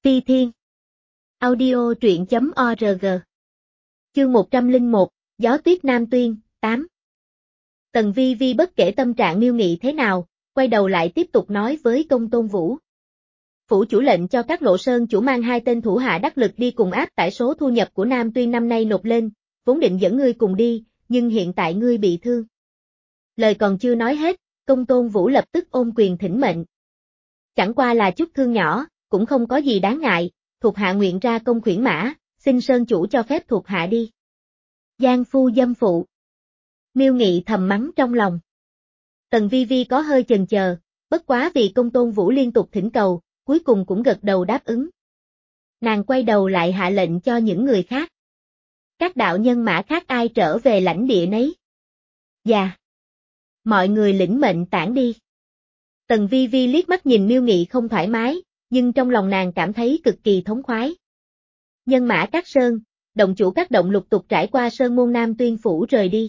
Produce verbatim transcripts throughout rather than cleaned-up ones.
Phi Thiên. Audio truyện chấm org. Chương một trăm lẻ một, Gió Tuyết Nam Tuyên, tám. Tần Vi Vi bất kể tâm trạng Miêu Nghị thế nào, quay đầu lại tiếp tục nói với Công Tôn Vũ. Phủ chủ lệnh cho các lộ sơn chủ mang hai tên thủ hạ đắc lực đi cùng áp tải số thu nhập của Nam Tuyên năm nay nộp lên, vốn định dẫn ngươi cùng đi, nhưng hiện tại ngươi bị thương. Lời còn chưa nói hết, Công Tôn Vũ lập tức ôm quyền thỉnh mệnh. Chẳng qua là chút thương nhỏ, cũng không có gì đáng ngại, thuộc hạ nguyện ra công khuyển mã, xin sơn chủ cho phép thuộc hạ đi. Giang phu dâm phụ. Miêu Nghị thầm mắng trong lòng. Tần Vi Vi có hơi chần chờ, bất quá vì Công Tôn Vũ liên tục thỉnh cầu, cuối cùng cũng gật đầu đáp ứng. Nàng quay đầu lại hạ lệnh cho những người khác. Các đạo nhân mã khác ai trở về lãnh địa nấy. Dạ. Mọi người lĩnh mệnh tản đi. Tần Vi Vi liếc mắt nhìn Miêu Nghị không thoải mái, nhưng trong lòng nàng cảm thấy cực kỳ thống khoái. Nhân mã các sơn, động chủ các động lục tục trải qua sơn môn Nam Tuyên phủ rời đi.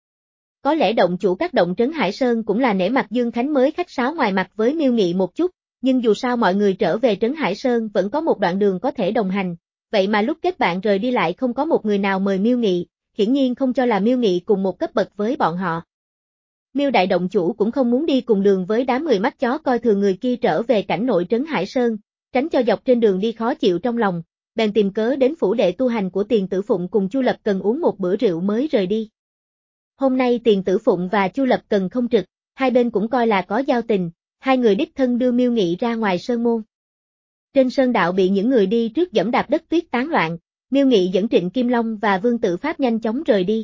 Có lẽ động chủ các động Trấn Hải Sơn cũng là nể mặt Dương Khánh mới khách sáo ngoài mặt với Miêu Nghị một chút, nhưng dù sao mọi người trở về Trấn Hải Sơn vẫn có một đoạn đường có thể đồng hành, vậy mà lúc kết bạn rời đi lại không có một người nào mời Miêu Nghị, hiển nhiên không cho là Miêu Nghị cùng một cấp bậc với bọn họ. Miêu đại động chủ cũng không muốn đi cùng đường với đám người mắt chó coi thường người kia trở về cảnh nội Trấn Hải Sơn, tránh cho dọc trên đường đi khó chịu trong lòng, bèn tìm cớ đến phủ đệ tu hành của Tiền Tử Phụng cùng Chu Lập Cần uống một bữa rượu mới rời đi. Hôm nay Tiền Tử Phụng và Chu Lập Cần không trực, hai bên cũng coi là có giao tình, hai người đích thân đưa Miêu Nghị ra ngoài sơn môn. Trên sơn đạo bị những người đi trước giẫm đạp đất tuyết tán loạn, Miêu Nghị dẫn Trịnh Kim Long và Vương Tự Pháp nhanh chóng rời đi.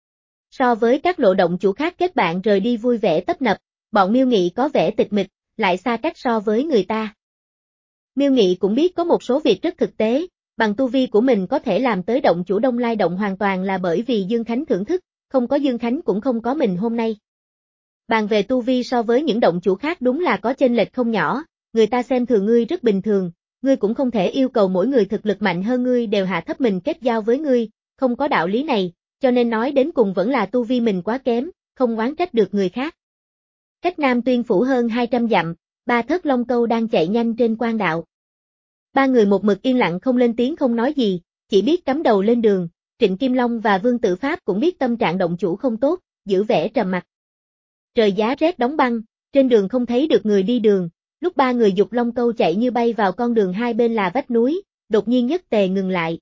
So với các lộ động chủ khác kết bạn rời đi vui vẻ tấp nập, bọn Miêu Nghị có vẻ tịch mịch, lại xa cách so với người ta. Miêu Nghị cũng biết có một số việc rất thực tế, bằng tu vi của mình có thể làm tới động chủ Đông Lai Động hoàn toàn là bởi vì Dương Khánh thưởng thức, không có Dương Khánh cũng không có mình hôm nay. Bàn về tu vi so với những động chủ khác đúng là có chênh lệch không nhỏ, người ta xem thường ngươi rất bình thường, ngươi cũng không thể yêu cầu mỗi người thực lực mạnh hơn ngươi đều hạ thấp mình kết giao với ngươi, không có đạo lý này, cho nên nói đến cùng vẫn là tu vi mình quá kém, không oán trách được người khác. Cách Nam Tuyên phủ hơn hai trăm dặm, ba thất long câu đang chạy nhanh trên quan đạo. Ba người một mực yên lặng không lên tiếng không nói gì, chỉ biết cắm đầu lên đường, Trịnh Kim Long và Vương Tự Pháp cũng biết tâm trạng động chủ không tốt, giữ vẻ trầm mặc. Trời giá rét đóng băng, trên đường không thấy được người đi đường, lúc ba người dục long câu chạy như bay vào con đường hai bên là vách núi, đột nhiên nhất tề ngừng lại.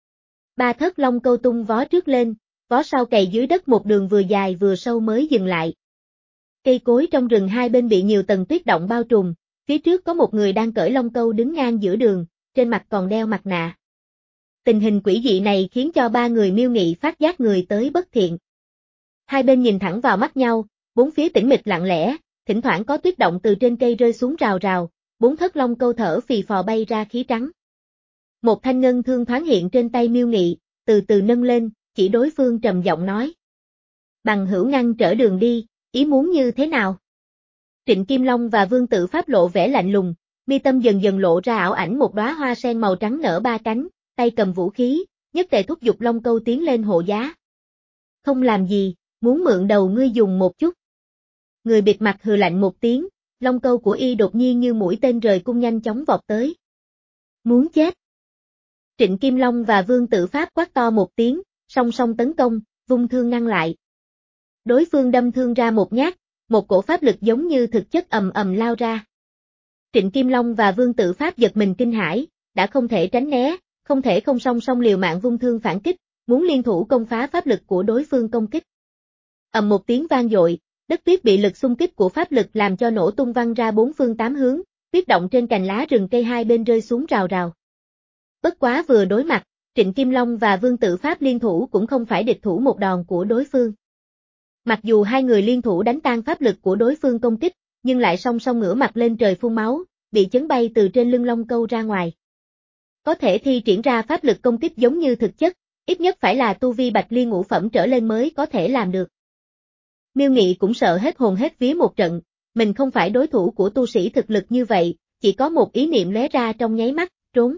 Ba thất long câu tung vó trước lên, vó sau cày dưới đất một đường vừa dài vừa sâu mới dừng lại. Cây cối trong rừng hai bên bị nhiều tầng tuyết động bao trùm, phía trước có một người đang cởi long câu đứng ngang giữa đường, trên mặt còn đeo mặt nạ. Tình hình quỷ dị này khiến cho ba người Miêu Nghị phát giác người tới bất thiện. Hai bên nhìn thẳng vào mắt nhau, bốn phía tĩnh mịch lặng lẽ, thỉnh thoảng có tuyết động từ trên cây rơi xuống rào rào, bốn thất long câu thở phì phò bay ra khí trắng. Một thanh ngân thương thoáng hiện trên tay Miêu Nghị, từ từ nâng lên, chỉ đối phương trầm giọng nói. Bằng hữu ngăn trở đường đi, ý muốn như thế nào? Trịnh Kim Long và Vương Tự Pháp lộ vẻ lạnh lùng, mi tâm dần dần lộ ra ảo ảnh một đóa hoa sen màu trắng nở ba cánh, tay cầm vũ khí, nhất tề thúc giục long câu tiến lên hộ giá. Không làm gì, muốn mượn đầu ngươi dùng một chút. Người bịt mặt hừ lạnh một tiếng, long câu của y đột nhiên như mũi tên rời cung nhanh chóng vọt tới. Muốn chết. Trịnh Kim Long và Vương Tự Pháp quát to một tiếng, song song tấn công, vung thương ngăn lại. Đối phương đâm thương ra một nhát, một cổ pháp lực giống như thực chất ầm ầm lao ra. Trịnh Kim Long và Vương Tự Pháp giật mình kinh hãi, đã không thể tránh né, không thể không song song liều mạng vung thương phản kích, muốn liên thủ công phá pháp lực của đối phương công kích. Ầm một tiếng vang dội, đất tuyết bị lực xung kích của pháp lực làm cho nổ tung văng ra bốn phương tám hướng, tuyết động trên cành lá rừng cây hai bên rơi xuống rào rào. Bất quá vừa đối mặt, Trịnh Kim Long và Vương Tự Pháp liên thủ cũng không phải địch thủ một đòn của đối phương. Mặc dù hai người liên thủ đánh tan pháp lực của đối phương công kích, nhưng lại song song ngửa mặt lên trời phun máu, bị chấn bay từ trên lưng long câu ra ngoài. Có thể thi triển ra pháp lực công kích giống như thực chất, ít nhất phải là tu vi bạch liên ngũ phẩm trở lên mới có thể làm được. Miêu Nghị cũng sợ hết hồn hết vía một trận, mình không phải đối thủ của tu sĩ thực lực như vậy, chỉ có một ý niệm lóe ra trong nháy mắt, trốn.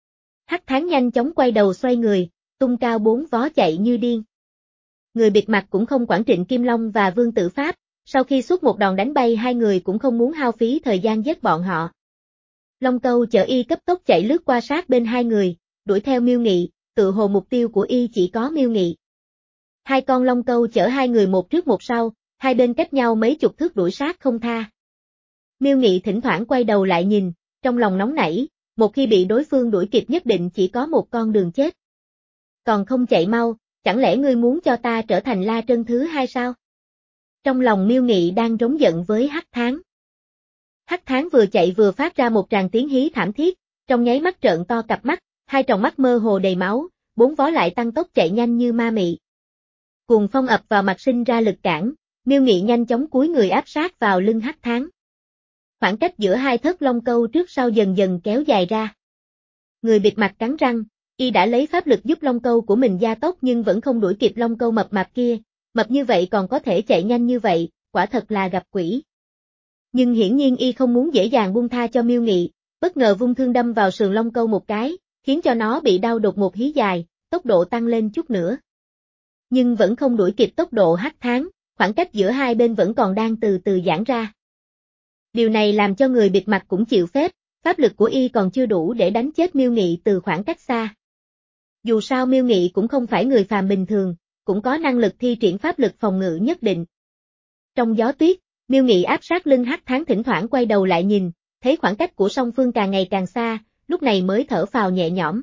Hắc Thán nhanh chóng quay đầu xoay người, tung cao bốn vó chạy như điên. Người bịt mặt cũng không quản Trịnh Kim Long và Vương Tự Pháp, sau khi xuất một đòn đánh bay hai người cũng không muốn hao phí thời gian giết bọn họ. Long Câu chở y cấp tốc chạy lướt qua sát bên hai người, đuổi theo Miêu Nghị, tự hồ mục tiêu của y chỉ có Miêu Nghị. Hai con Long Câu chở hai người một trước một sau, hai bên cách nhau mấy chục thước đuổi sát không tha. Miêu Nghị thỉnh thoảng quay đầu lại nhìn, trong lòng nóng nảy, một khi bị đối phương đuổi kịp nhất định chỉ có một con đường chết. Còn không chạy mau, chẳng lẽ ngươi muốn cho ta trở thành La Trân thứ hai sao? Trong lòng Miêu Nghị đang rống giận với Hắc Thán. Hắc Thán vừa chạy vừa phát ra một tràng tiếng hí thảm thiết, trong nháy mắt trợn to cặp mắt, hai tròng mắt mơ hồ đầy máu, bốn vó lại tăng tốc chạy nhanh như ma mị. Cuồng phong ập vào mặt sinh ra lực cản, Miêu Nghị nhanh chóng cúi người áp sát vào lưng Hắc Thán. Khoảng cách giữa hai thớt Long Câu trước sau dần dần kéo dài ra. Người bịt mặt cắn răng, y đã lấy pháp lực giúp Long Câu của mình gia tốc nhưng vẫn không đuổi kịp Long Câu mập mạp kia, mập như vậy còn có thể chạy nhanh như vậy, quả thật là gặp quỷ. Nhưng hiển nhiên y không muốn dễ dàng buông tha cho Miêu Nghị, bất ngờ vung thương đâm vào sườn Long Câu một cái, khiến cho nó bị đau đột ngột hí dài, tốc độ tăng lên chút nữa. Nhưng vẫn không đuổi kịp tốc độ Hắc Thán, khoảng cách giữa hai bên vẫn còn đang từ từ giãn ra. Điều này làm cho người bịt mặt cũng chịu phép, pháp lực của y còn chưa đủ để đánh chết Miêu Nghị từ khoảng cách xa. Dù sao Miêu Nghị cũng không phải người phàm bình thường, cũng có năng lực thi triển pháp lực phòng ngự nhất định. Trong gió tuyết, Miêu Nghị áp sát lưng Hắc Thán thỉnh thoảng quay đầu lại nhìn, thấy khoảng cách của song phương càng ngày càng xa, lúc này mới thở phào nhẹ nhõm.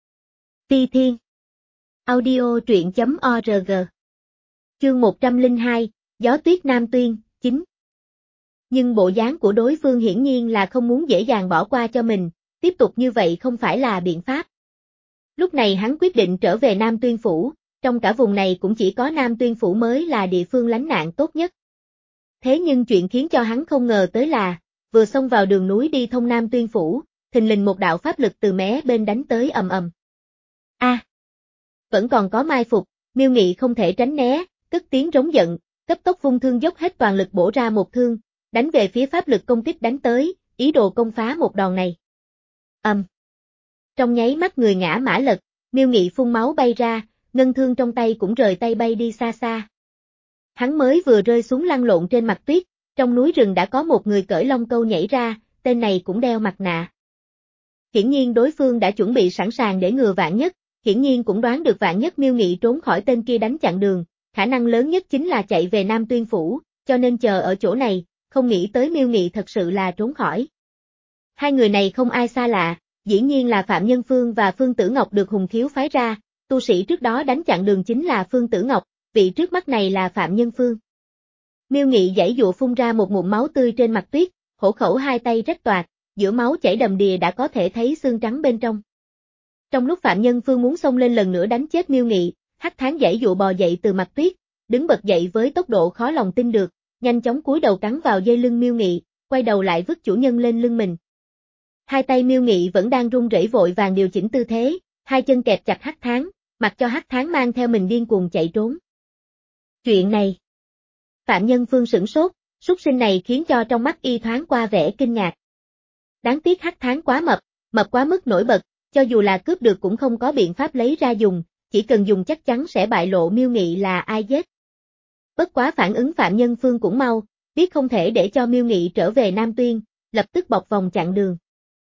Phi Thiên Audio truyện chấm org Chương một trăm lẻ hai, Gió tuyết Nam Tuyên, chín. Nhưng bộ dáng của đối phương hiển nhiên là không muốn dễ dàng bỏ qua cho mình, tiếp tục như vậy không phải là biện pháp. Lúc này hắn quyết định trở về Nam Tuyên Phủ, trong cả vùng này cũng chỉ có Nam Tuyên Phủ mới là địa phương lánh nạn tốt nhất. Thế nhưng chuyện khiến cho hắn không ngờ tới là, vừa xông vào đường núi đi thông Nam Tuyên Phủ, thình lình một đạo pháp lực từ mé bên đánh tới ầm ầm. A, à, vẫn còn có mai phục, Miêu Nghị không thể tránh né, cất tiếng rống giận, cấp tốc vung thương dốc hết toàn lực bổ ra một thương, đánh về phía pháp lực công kích đánh tới, ý đồ công phá một đòn này. Ầm. Um. Trong nháy mắt người ngã mã lật, Miêu Nghị phun máu bay ra, ngân thương trong tay cũng rời tay bay đi xa xa. Hắn mới vừa rơi xuống lăn lộn trên mặt tuyết, trong núi rừng đã có một người cởi Long Câu nhảy ra, tên này cũng đeo mặt nạ. Hiển nhiên đối phương đã chuẩn bị sẵn sàng để ngừa vạn nhất, hiển nhiên cũng đoán được vạn nhất Miêu Nghị trốn khỏi tên kia đánh chặn đường, khả năng lớn nhất chính là chạy về Nam Tuyên Phủ, cho nên chờ ở chỗ này, không nghĩ tới Miêu Nghị thật sự là trốn khỏi. Hai người này không ai xa lạ, dĩ nhiên là Phạm Nhân Phương và Phương Tử Ngọc được Hùng Khiếu phái ra, tu sĩ trước đó đánh chặn đường chính là Phương Tử Ngọc, vị trước mắt này là Phạm Nhân Phương. Miêu Nghị giãy dụa phun ra một ngụm máu tươi trên mặt tuyết, hổ khẩu hai tay rách toạc, giữa máu chảy đầm đìa đã có thể thấy xương trắng bên trong. Trong lúc Phạm Nhân Phương muốn xông lên lần nữa đánh chết Miêu Nghị, Hắc Thán giãy dụa bò dậy từ mặt tuyết, đứng bật dậy với tốc độ khó lòng tin được, nhanh chóng cúi đầu cắn vào dây lưng Miêu Nghị, quay đầu lại vứt chủ nhân lên lưng mình. Hai tay Miêu Nghị vẫn đang run rẩy vội vàng điều chỉnh tư thế, hai chân kẹp chặt Hắc Thán, mặc cho Hắc Thán mang theo mình điên cuồng chạy trốn. Chuyện này. Phạm Nhân Phương sửng sốt, súc sinh này khiến cho trong mắt y thoáng qua vẻ kinh ngạc. Đáng tiếc Hắc Thán quá mập, mập quá mức nổi bật, cho dù là cướp được cũng không có biện pháp lấy ra dùng, chỉ cần dùng chắc chắn sẽ bại lộ Miêu Nghị là ai giết. Bất quá phản ứng Phạm Nhân Phương cũng mau, biết không thể để cho Miêu Nghị trở về Nam Tuyên, lập tức bọc vòng chặn đường.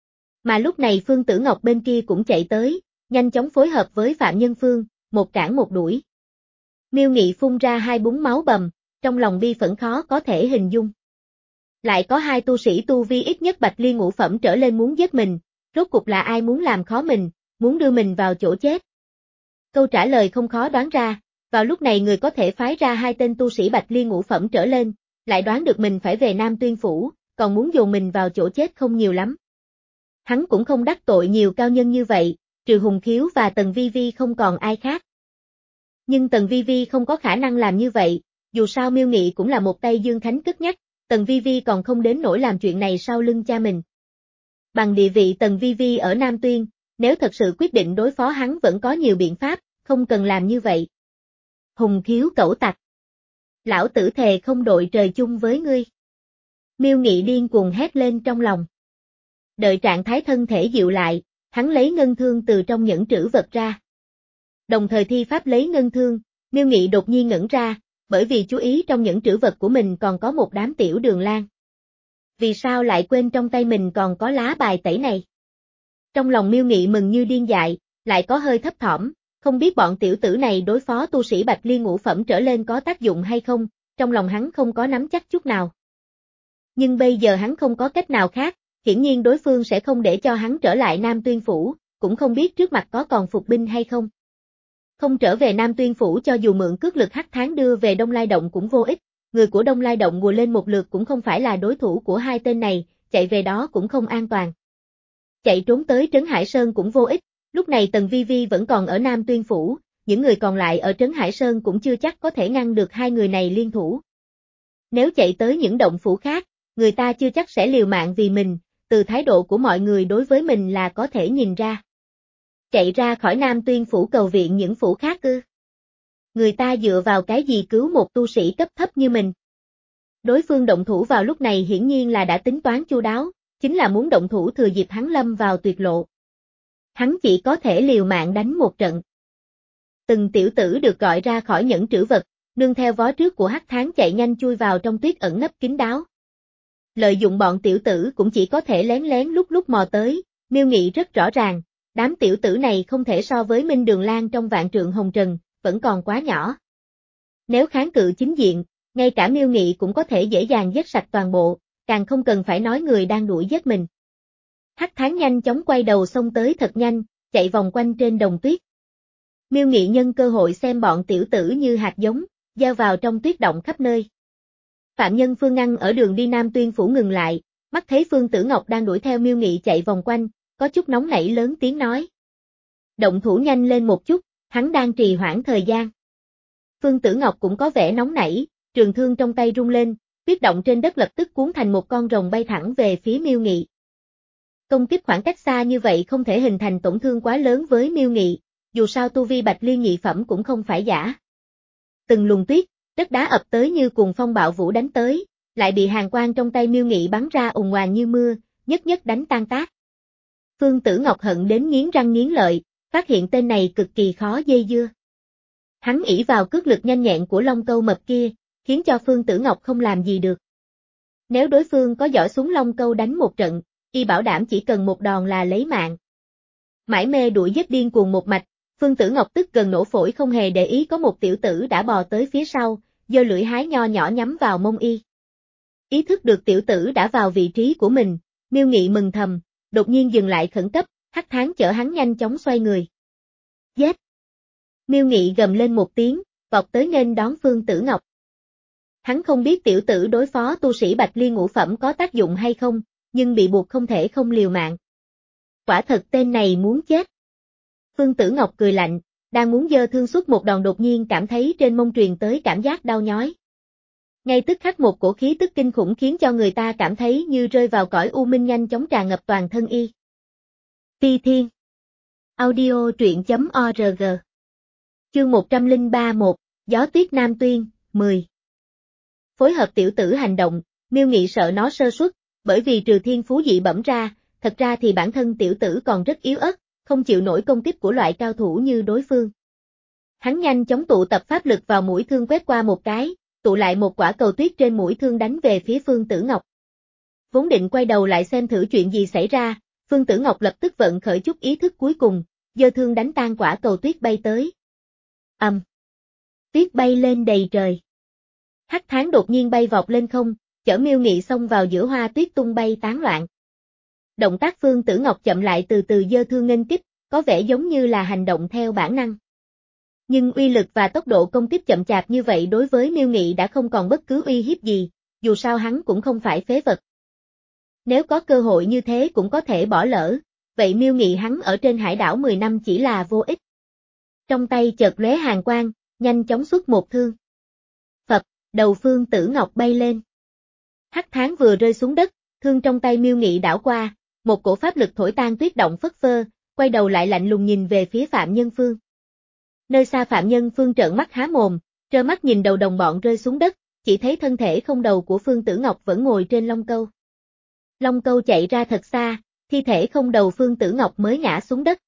Mà lúc này Phương Tử Ngọc bên kia cũng chạy tới, nhanh chóng phối hợp với Phạm Nhân Phương, một cản một đuổi. Miêu Nghị phun ra hai búng máu bầm, trong lòng bi phẫn khó có thể hình dung. Lại có hai tu sĩ tu vi ít nhất bạch liên ngũ phẩm trở lên muốn giết mình, rốt cục là ai muốn làm khó mình, muốn đưa mình vào chỗ chết. Câu trả lời không khó đoán ra, vào lúc này người có thể phái ra hai tên tu sĩ bạch liên ngũ phẩm trở lên, lại đoán được mình phải về Nam Tuyên Phủ, còn muốn dồn mình vào chỗ chết không nhiều lắm. Hắn cũng không đắc tội nhiều cao nhân như vậy, trừ Hùng Khiếu và Tần Vi Vi không còn ai khác. Nhưng Tần Vi Vi không có khả năng làm như vậy, dù sao Miêu Nghị cũng là một tay Dương Khánh cất nhắc, Tần Vi Vi còn không đến nỗi làm chuyện này sau lưng cha mình. Bằng địa vị Tần Vi Vi ở Nam Tuyên, nếu thật sự quyết định đối phó hắn vẫn có nhiều biện pháp, không cần làm như vậy. Hùng Khiếu cẩu tặc. Lão tử thề không đội trời chung với ngươi. Miêu Nghị điên cuồng hét lên trong lòng. Đợi trạng thái thân thể dịu lại, hắn lấy ngân thương từ trong nhẫn trữ vật ra. Đồng thời thi pháp lấy ngân thương, Miêu Nghị đột nhiên ngẩn ra, bởi vì chú ý trong nhẫn trữ vật của mình còn có một đám tiểu đường lan. vì sao lại quên trong tay mình còn có lá bài tẩy này. Trong lòng Miêu Nghị mừng như điên dại, lại có hơi thấp thỏm, không biết bọn tiểu tử này đối phó tu sĩ Bạch Liên ngũ phẩm trở lên có tác dụng hay không, trong lòng hắn không có nắm chắc chút nào. Nhưng bây giờ hắn không có cách nào khác, hiển nhiên đối phương sẽ không để cho hắn trở lại Nam Tuyên Phủ, cũng không biết trước mặt có còn phục binh hay không. Không trở về Nam Tuyên Phủ cho dù mượn cước lực hắc tháng đưa về Đông Lai Động cũng vô ích, người của Đông Lai Động ngồi lên một lượt cũng không phải là đối thủ của hai tên này, chạy về đó cũng không an toàn. Chạy trốn tới Trấn Hải Sơn cũng vô ích, lúc này Tần Vi Vi vẫn còn ở Nam Tuyên Phủ, những người còn lại ở Trấn Hải Sơn cũng chưa chắc có thể ngăn được hai người này liên thủ. Nếu chạy tới những động phủ khác, người ta chưa chắc sẽ liều mạng vì mình, từ thái độ của mọi người đối với mình là có thể nhìn ra. Chạy ra khỏi Nam Tuyên Phủ cầu viện những phủ khác ư? Người ta dựa vào cái gì cứu một tu sĩ cấp thấp như mình? Đối phương động thủ vào lúc này hiển nhiên là đã tính toán chu đáo, chính là muốn động thủ thừa dịp hắn lâm vào tuyệt lộ. Hắn chỉ có thể liều mạng đánh một trận. Từng tiểu tử được gọi ra khỏi nhẫn trữ vật, nương theo vó trước của hắc tháng chạy nhanh chui vào trong tuyết ẩn nấp kín đáo. Lợi dụng bọn tiểu tử cũng chỉ có thể lén lén lúc lúc mò tới, Miêu Nghị rất rõ ràng, đám tiểu tử này không thể so với Minh Đường Lan trong vạn trượng hồng trần, vẫn còn quá nhỏ. Nếu kháng cự chính diện, ngay cả Miêu Nghị cũng có thể dễ dàng giết sạch toàn bộ, càng không cần phải nói người đang đuổi giết mình. Hắc tháng nhanh chóng quay đầu xông tới thật nhanh, chạy vòng quanh trên đồng tuyết. Miêu Nghị nhân cơ hội xem bọn tiểu tử như hạt giống, gieo vào trong tuyết động khắp nơi. Phạm Nhân Phương ngăn ở đường đi Nam Tuyên Phủ ngừng lại, mắt thấy Phương Tử Ngọc đang đuổi theo Miêu Nghị chạy vòng quanh, có chút nóng nảy lớn tiếng nói. Động thủ nhanh lên một chút, hắn đang trì hoãn thời gian. Phương Tử Ngọc cũng có vẻ nóng nảy, trường thương trong tay rung lên, tuyết động trên đất lập tức cuốn thành một con rồng bay thẳng về phía Miêu Nghị. Công kích khoảng cách xa như vậy không thể hình thành tổn thương quá lớn với Miêu Nghị, dù sao tu vi Bạch Liên nhị phẩm cũng không phải giả. Từng luồng tuyết, đất đá ập tới như cuồng phong bạo vũ đánh tới, lại bị hàn quang trong tay Miêu Nghị bắn ra ùng oàng như mưa, nhất nhất đánh tan tác. Phương Tử Ngọc hận đến nghiến răng nghiến lợi, phát hiện tên này cực kỳ khó dây dưa. Hắn ỷ vào cước lực nhanh nhẹn của Long Câu mập kia, khiến cho Phương Tử Ngọc không làm gì được. Nếu đối phương có giỏi súng Long Câu đánh một trận, y bảo đảm chỉ cần một đòn là lấy mạng. Mãi mê đuổi giết điên cuồng một mạch, Phương Tử Ngọc tức gần nổ phổi không hề để ý có một tiểu tử đã bò tới phía sau, giơ lưỡi hái nho nhỏ nhắm vào mông y. Ý thức được tiểu tử đã vào vị trí của mình, Miêu Nghị mừng thầm, đột nhiên dừng lại khẩn cấp, hắc tháng chở hắn nhanh chóng xoay người. Giết! Miêu Nghị gầm lên một tiếng, vọt tới nghênh đón Phương Tử Ngọc. Hắn không biết tiểu tử đối phó tu sĩ Bạch Liên ngũ phẩm có tác dụng hay không, nhưng bị buộc không thể không liều mạng. Quả thật tên này muốn chết. Phương Tử Ngọc cười lạnh, đang muốn giơ thương xuất một đòn đột nhiên cảm thấy trên mông truyền tới cảm giác đau nhói. Ngay tức khắc một cổ khí tức kinh khủng khiến cho người ta cảm thấy như rơi vào cõi u minh nhanh chóng tràn ngập toàn thân y. Phi Thiên Audio truyện chấm org Chương một trăm lẻ ba một, Gió Tuyết Nam Tuyên, mười. Phối hợp tiểu tử hành động, Miêu Nghị sợ nó sơ suất, bởi vì trừ thiên phú dị bẩm ra, thật ra thì bản thân tiểu tử còn rất yếu ớt, không chịu nổi công kích của loại cao thủ như đối phương. Hắn nhanh chóng tụ tập pháp lực vào mũi thương quét qua một cái, tụ lại một quả cầu tuyết trên mũi thương đánh về phía Phương Tử Ngọc. Vốn định quay đầu lại xem thử chuyện gì xảy ra, Phương Tử Ngọc lập tức vận khởi chút ý thức cuối cùng, giơ thương đánh tan quả cầu tuyết bay tới. Ầm. Um. Tuyết bay lên đầy trời. Hắc tháng đột nhiên bay vọt lên không, chở Miêu Nghị xông vào giữa hoa tuyết tung bay tán loạn. Động tác Phương Tử Ngọc chậm lại từ từ giơ thương nghênh kích, có vẻ giống như là hành động theo bản năng. Nhưng uy lực và tốc độ công kích chậm chạp như vậy đối với Miêu Nghị đã không còn bất cứ uy hiếp gì, dù sao hắn cũng không phải phế vật. Nếu có cơ hội như thế cũng có thể bỏ lỡ, vậy Miêu Nghị hắn ở trên hải đảo mười năm chỉ là vô ích. Trong tay chợt lóe hàn quang, nhanh chóng xuất một thương. Phập, đầu Phương Tử Ngọc bay lên. Hắc tháng vừa rơi xuống đất, thương trong tay Miêu Nghị đảo qua, một cổ pháp lực thổi tan tuyết động phất phơ, quay đầu lại lạnh lùng nhìn về phía Phạm Nhân Phương. Nơi xa Phạm Nhân Phương trợn mắt há mồm, trơ mắt nhìn đầu đồng bọn rơi xuống đất, chỉ thấy thân thể không đầu của Phương Tử Ngọc vẫn ngồi trên Long Câu. Long Câu chạy ra thật xa, thi thể không đầu Phương Tử Ngọc mới ngã xuống đất.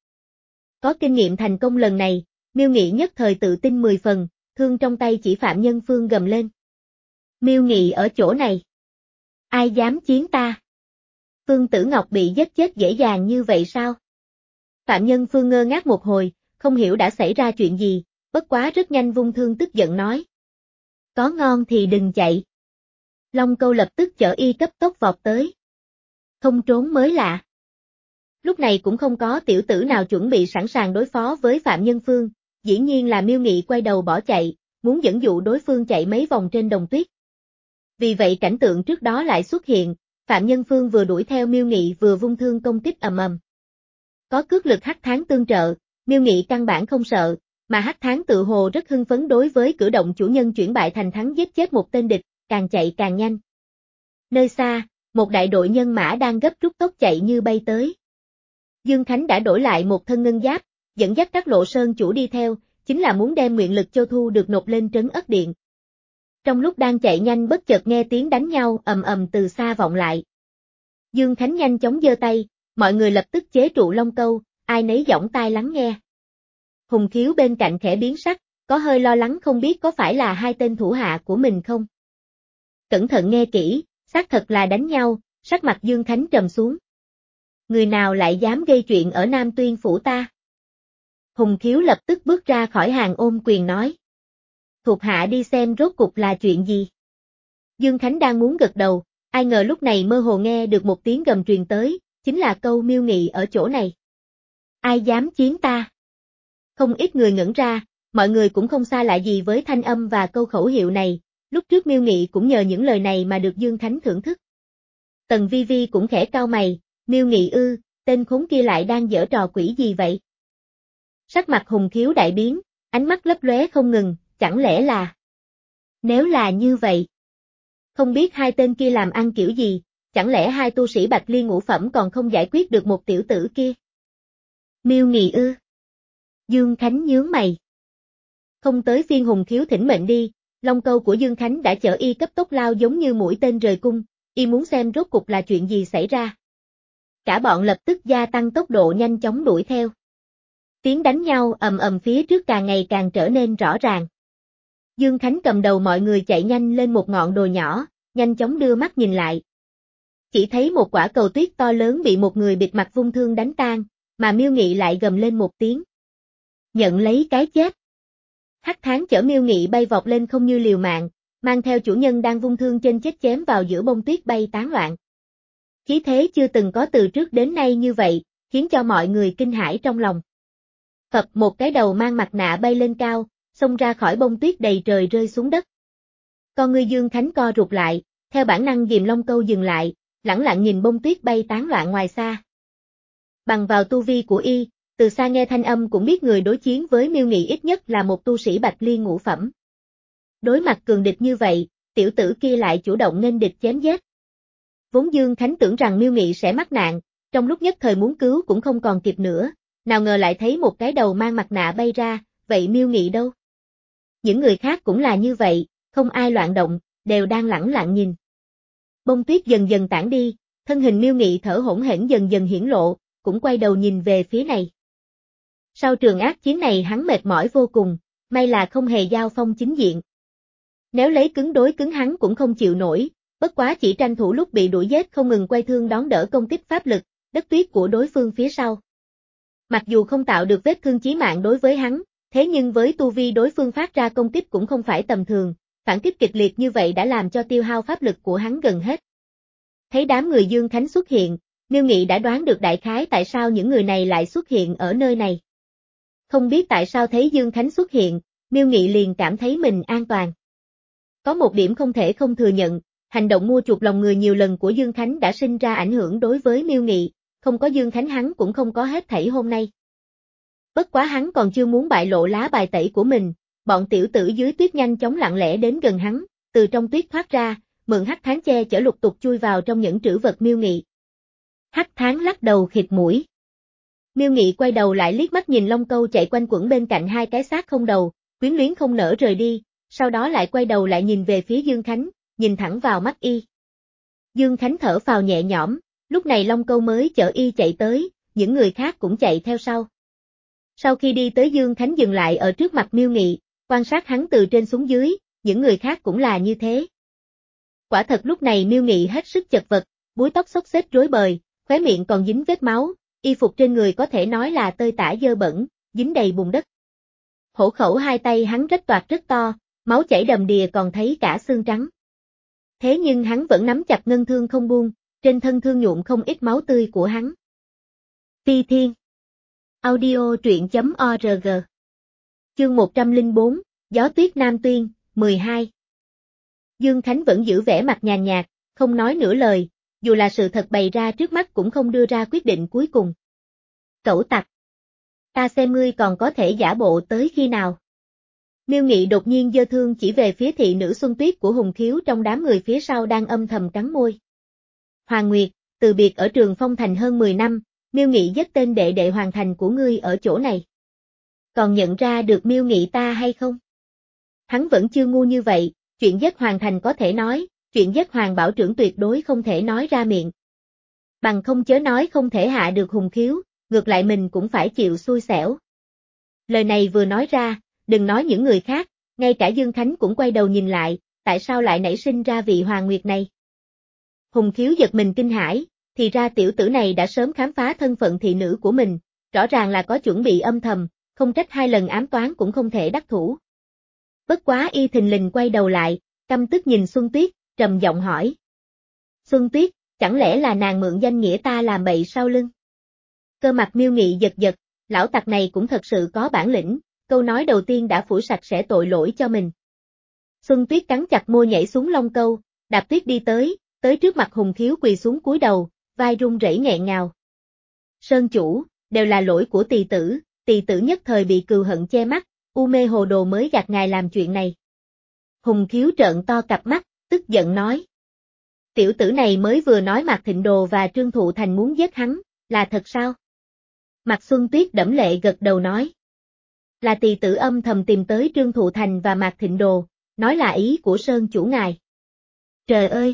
Có kinh nghiệm thành công lần này, Miêu Nghị nhất thời tự tin mười phần, thương trong tay chỉ Phạm Nhân Phương gầm lên. Miêu Nghị ở chỗ này. Ai dám chiến ta? Phương Tử Ngọc bị giết chết dễ dàng như vậy sao? Phạm Nhân Phương ngơ ngác một hồi, không hiểu đã xảy ra chuyện gì, bất quá rất nhanh vung thương tức giận nói. Có ngon thì đừng chạy. Long Câu lập tức chở y cấp tốc vọt tới. Không trốn mới lạ. Lúc này cũng không có tiểu tử nào chuẩn bị sẵn sàng đối phó với Phạm Nhân Phương, dĩ nhiên là Miêu Nghị quay đầu bỏ chạy, muốn dẫn dụ đối phương chạy mấy vòng trên đồng tuyết. Vì vậy cảnh tượng trước đó lại xuất hiện, Phạm Nhân Phương vừa đuổi theo Miêu Nghị vừa vung thương công kích ầm ầm. Có cước lực Hắc Thán tương trợ, Miêu Nghị căn bản không sợ, mà Hắc Thán tự hồ rất hưng phấn đối với cử động chủ nhân chuyển bại thành thắng giết chết một tên địch, càng chạy càng nhanh. Nơi xa, một đại đội nhân mã đang gấp rút tốc chạy như bay tới. Dương Khánh đã đổi lại một thân ngân giáp, dẫn dắt các Lộ Sơn chủ đi theo, chính là muốn đem nguyện lực Châu Thu được nộp lên trấn Ất Điện. Trong lúc đang chạy nhanh bất chợt nghe tiếng đánh nhau ầm ầm từ xa vọng lại. Dương Khánh nhanh chóng giơ tay, mọi người lập tức chế trụ Long Câu, ai nấy giỏng tai lắng nghe. Hùng Khiếu bên cạnh khẽ biến sắc, có hơi lo lắng không biết có phải là hai tên thủ hạ của mình không. Cẩn thận nghe kỹ, xác thật là đánh nhau, sắc mặt Dương Khánh trầm xuống. Người nào lại dám gây chuyện ở Nam Tuyên phủ ta? Hùng Khiếu lập tức bước ra khỏi hàng ôm quyền nói. Thuộc hạ đi xem rốt cục là chuyện gì. Dương Khánh đang muốn gật đầu, ai ngờ lúc này mơ hồ nghe được một tiếng gầm truyền tới, chính là câu Miêu Nghị ở chỗ này. Ai dám chiến ta? Không ít người ngẩn ra, mọi người cũng không xa lạ gì với thanh âm và câu khẩu hiệu này, lúc trước Miêu Nghị cũng nhờ những lời này mà được Dương Khánh thưởng thức. Tần Vi Vi cũng khẽ cau mày, Miêu Nghị ư, tên khốn kia lại đang giở trò quỷ gì vậy? Sắc mặt Hùng Khiếu đại biến, ánh mắt lấp lóe không ngừng, chẳng lẽ là... Nếu là như vậy, không biết hai tên kia làm ăn kiểu gì, chẳng lẽ hai tu sĩ Bạch Liên ngũ phẩm còn không giải quyết được một tiểu tử kia? Miêu Nghị ư? Dương Khánh nhướng mày. Không tới phiên Hùng Khiếu thỉnh mệnh đi, Long Câu của Dương Khánh đã chở y cấp tốc lao giống như mũi tên rời cung, y muốn xem rốt cục là chuyện gì xảy ra. Cả bọn lập tức gia tăng tốc độ nhanh chóng đuổi theo. Tiếng đánh nhau ầm ầm phía trước càng ngày càng trở nên rõ ràng. Dương Khánh cầm đầu mọi người chạy nhanh lên một ngọn đồi nhỏ, nhanh chóng đưa mắt nhìn lại. Chỉ thấy một quả cầu tuyết to lớn bị một người bịt mặt vung thương đánh tan, mà Miêu Nghị lại gầm lên một tiếng. Nhận lấy cái chết. Hắc Thán chở Miêu Nghị bay vọt lên không như liều mạng, mang theo chủ nhân đang vung thương trên chết chém vào giữa bông tuyết bay tán loạn. Khí thế chưa từng có từ trước đến nay như vậy, khiến cho mọi người kinh hãi trong lòng. Phập một cái đầu mang mặt nạ bay lên cao, xông ra khỏi bông tuyết đầy trời rơi xuống đất. Con ngươi Dương Khánh co rụt lại, theo bản năng ghìm Long Câu dừng lại, lẳng lặng nhìn bông tuyết bay tán loạn ngoài xa. Bằng vào tu vi của y, từ xa nghe thanh âm cũng biết người đối chiến với Miêu Nghị ít nhất là một tu sĩ Bạch Liên ngũ phẩm. Đối mặt cường địch như vậy, tiểu tử kia lại chủ động nghênh địch chém giết. Vốn Dương Khánh tưởng rằng Miêu Nghị sẽ mắc nạn, trong lúc nhất thời muốn cứu cũng không còn kịp nữa, nào ngờ lại thấy một cái đầu mang mặt nạ bay ra, vậy Miêu Nghị đâu? Những người khác cũng là như vậy, không ai loạn động, đều đang lẳng lặng nhìn. Bông tuyết dần dần tản đi, thân hình Miêu Nghị thở hổn hển dần dần hiển lộ, cũng quay đầu nhìn về phía này. Sau trường ác chiến này hắn mệt mỏi vô cùng, may là không hề giao phong chính diện. Nếu lấy cứng đối cứng hắn cũng không chịu nổi, bất quá chỉ tranh thủ lúc bị đuổi giết không ngừng quay thương đón đỡ công kích pháp lực, đất tuyết của đối phương phía sau. Mặc dù không tạo được vết thương chí mạng đối với hắn, thế nhưng với tu vi đối phương phát ra công kích cũng không phải tầm thường, phản kích kịch liệt như vậy đã làm cho tiêu hao pháp lực của hắn gần hết. Thấy đám người Dương Khánh xuất hiện, Miêu Nghị đã đoán được đại khái tại sao những người này lại xuất hiện ở nơi này. Không biết tại sao thấy Dương Khánh xuất hiện, Miêu Nghị liền cảm thấy mình an toàn. Có một điểm không thể không thừa nhận, hành động mua chuộc lòng người nhiều lần của Dương Khánh đã sinh ra ảnh hưởng đối với Miêu Nghị, không có Dương Khánh hắn cũng không có hết thảy hôm nay. Bất quá hắn còn chưa muốn bại lộ lá bài tẩy của mình, bọn tiểu tử dưới tuyết nhanh chóng lặng lẽ đến gần hắn, từ trong tuyết thoát ra, mượn Hắc Thán che chở lục tục chui vào trong những trữ vật Miêu Nghị. Hắc Thán lắc đầu khịt mũi. Miêu Nghị quay đầu lại liếc mắt nhìn Long Câu chạy quanh quẩn bên cạnh hai cái xác không đầu, quyến luyến không nỡ rời đi, sau đó lại quay đầu lại nhìn về phía Dương Khánh, nhìn thẳng vào mắt y. Dương Khánh thở phào nhẹ nhõm, lúc này Long Câu mới chở y chạy tới, những người khác cũng chạy theo sau. Sau khi đi tới Dương Khánh dừng lại ở trước mặt Miêu Nghị, quan sát hắn từ trên xuống dưới, những người khác cũng là như thế. Quả thật lúc này Miêu Nghị hết sức chật vật, búi tóc xốc xếch rối bời, khóe miệng còn dính vết máu, y phục trên người có thể nói là tơi tả dơ bẩn, dính đầy bùn đất. Hổ khẩu hai tay hắn rách toạc rất to, máu chảy đầm đìa còn thấy cả xương trắng. Thế nhưng hắn vẫn nắm chặt ngân thương không buông, trên thân thương nhuộm không ít máu tươi của hắn. Phi Thiên Audio truyện chấm org Chương một trăm lẻ bốn, Gió tuyết Nam Tuyên, mười hai. Dương Khánh vẫn giữ vẻ mặt nhàn nhạt, không nói nửa lời, dù là sự thật bày ra trước mắt cũng không đưa ra quyết định cuối cùng. Cẩu tặc! Ta xem ngươi còn có thể giả bộ tới khi nào? Miêu Nghị đột nhiên giơ thương chỉ về phía thị nữ Xuân Tuyết của Hùng Khiếu trong đám người phía sau đang âm thầm cắn môi. Hoàng Nguyệt, từ biệt ở Trường Phong Thành hơn mười năm, Miêu Nghị giết tên đệ đệ Hoàng Thành của ngươi ở chỗ này. Còn nhận ra được Miêu Nghị ta hay không? Hắn vẫn chưa ngu như vậy, chuyện giết Hoàng Thành có thể nói, chuyện giết Hoàng Bảo Trưởng tuyệt đối không thể nói ra miệng. Bằng không chớ nói không thể hạ được Hùng Khiếu, ngược lại mình cũng phải chịu xui xẻo. Lời này vừa nói ra, đừng nói những người khác, ngay cả Dương Khánh cũng quay đầu nhìn lại, tại sao lại nảy sinh ra vị Hoàng Nguyệt này? Hùng Khiếu giật mình kinh hãi, thì ra tiểu tử này đã sớm khám phá thân phận thị nữ của mình, rõ ràng là có chuẩn bị âm thầm, không trách hai lần ám toán cũng không thể đắc thủ. Bất quá y thình lình quay đầu lại, căm tức nhìn Xuân Tuyết, trầm giọng hỏi. Xuân Tuyết, chẳng lẽ là nàng mượn danh nghĩa ta làm bậy sau lưng? Cơ mặt Miêu Nghị giật giật, lão tặc này cũng thật sự có bản lĩnh, câu nói đầu tiên đã phủ sạch sẽ tội lỗi cho mình. Xuân Tuyết cắn chặt môi nhảy xuống lông câu, đạp tuyết đi tới, tới trước mặt Hùng Khiếu quỳ xuống cúi đầu, vai run rẩy nghẹn ngào. Sơn chủ, đều là lỗi của tỳ tử, tỳ tử nhất thời bị cừu hận che mắt, u mê hồ đồ mới gạt ngài làm chuyện này. Hùng Khiếu trợn to cặp mắt, tức giận nói. Tiểu tử này mới vừa nói Mạc Thịnh Đồ và Trương Thụ Thành muốn giết hắn, là thật sao? Mạc Xuân Tuyết đẫm lệ gật đầu nói. Là tỳ tử âm thầm tìm tới Trương Thụ Thành và Mạc Thịnh Đồ, nói là ý của Sơn chủ ngài. Trời ơi!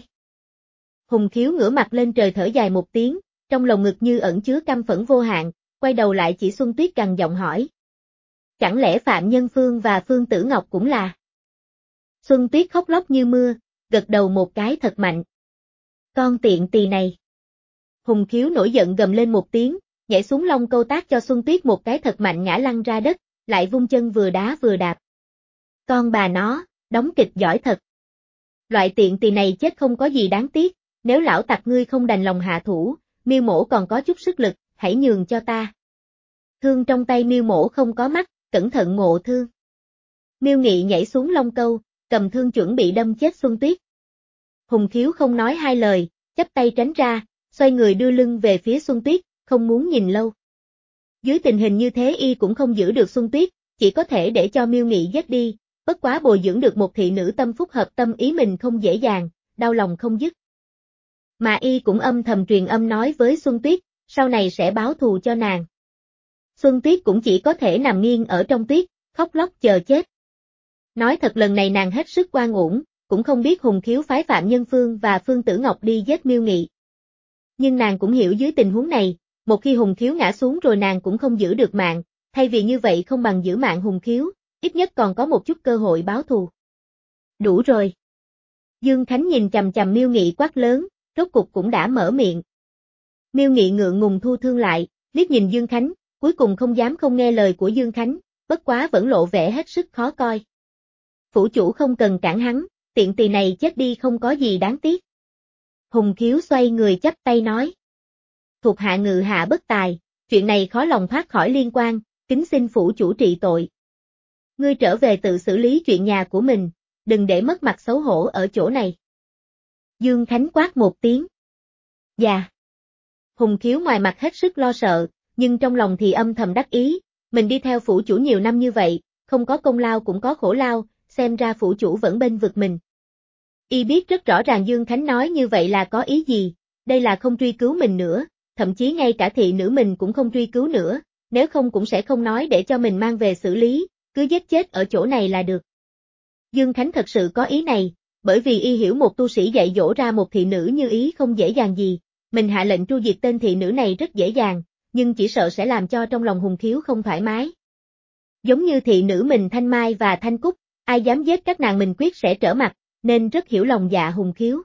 Hùng Khiếu ngửa mặt lên trời thở dài một tiếng, trong lồng ngực như ẩn chứa căm phẫn vô hạn, quay đầu lại chỉ Xuân Tuyết gằn giọng hỏi. Chẳng lẽ Phạm Nhân Phương và Phương Tử Ngọc cũng là? Xuân Tuyết khóc lóc như mưa, gật đầu một cái thật mạnh. Con tiện tỳ này. Hùng Khiếu nổi giận gầm lên một tiếng, nhảy xuống lông câu tác cho Xuân Tuyết một cái thật mạnh ngã lăn ra đất, lại vung chân vừa đá vừa đạp. Con bà nó, đóng kịch giỏi thật. Loại tiện tỳ này chết không có gì đáng tiếc, nếu lão tặc ngươi không đành lòng hạ thủ, Miêu Mỗ còn có chút sức lực, hãy nhường cho ta. Thương trong tay Miêu Mỗ không có mắt, cẩn thận ngộ thương. Miêu Nghị nhảy xuống lông câu, cầm thương chuẩn bị đâm chết Xuân Tuyết. Hùng Khiếu không nói hai lời, chắp tay tránh ra, xoay người đưa lưng về phía Xuân Tuyết, không muốn nhìn lâu. Dưới tình hình như thế y cũng không giữ được Xuân Tuyết, chỉ có thể để cho Miêu Nghị giết đi, bất quá bồi dưỡng được một thị nữ tâm phúc hợp tâm ý mình không dễ dàng, đau lòng không dứt. Mà y cũng âm thầm truyền âm nói với Xuân Tuyết, sau này sẽ báo thù cho nàng. Xuân Tuyết cũng chỉ có thể nằm nghiêng ở trong tuyết, khóc lóc chờ chết. Nói thật lần này nàng hết sức oan uổng, cũng không biết Hùng Khiếu phái Phạm Nhân Phương và Phương Tử Ngọc đi giết Miêu Nghị. Nhưng nàng cũng hiểu dưới tình huống này, một khi Hùng Khiếu ngã xuống rồi nàng cũng không giữ được mạng, thay vì như vậy không bằng giữ mạng Hùng Khiếu, ít nhất còn có một chút cơ hội báo thù. Đủ rồi. Dương Khánh nhìn chằm chằm Miêu Nghị quát lớn, rốt cục cũng đã mở miệng. Miêu Nghị ngượng ngùng thu thương lại, liếc nhìn Dương Khánh, cuối cùng không dám không nghe lời của Dương Khánh, bất quá vẫn lộ vẻ hết sức khó coi. Phủ chủ không cần cản hắn, tiện tỳ này chết đi không có gì đáng tiếc. Hùng Khiếu xoay người chắp tay nói. Thuộc hạ ngự hạ bất tài, chuyện này khó lòng thoát khỏi liên quan, kính xin phủ chủ trị tội. Ngươi trở về tự xử lý chuyện nhà của mình, đừng để mất mặt xấu hổ ở chỗ này. Dương Khánh quát một tiếng. Dạ. Hùng Khiếu ngoài mặt hết sức lo sợ, nhưng trong lòng thì âm thầm đắc ý, mình đi theo phủ chủ nhiều năm như vậy, không có công lao cũng có khổ lao, xem ra phủ chủ vẫn bên vực mình. Y biết rất rõ ràng Dương Khánh nói như vậy là có ý gì, đây là không truy cứu mình nữa, thậm chí ngay cả thị nữ mình cũng không truy cứu nữa, nếu không cũng sẽ không nói để cho mình mang về xử lý, cứ giết chết ở chỗ này là được. Dương Khánh thật sự có ý này, bởi vì y hiểu một tu sĩ dạy dỗ ra một thị nữ như ý không dễ dàng gì, mình hạ lệnh tru diệt tên thị nữ này rất dễ dàng, nhưng chỉ sợ sẽ làm cho trong lòng Hùng Khiếu không thoải mái. Giống như thị nữ mình Thanh Mai và Thanh Cúc, ai dám giết các nàng mình quyết sẽ trở mặt, nên rất hiểu lòng dạ Hùng Khiếu.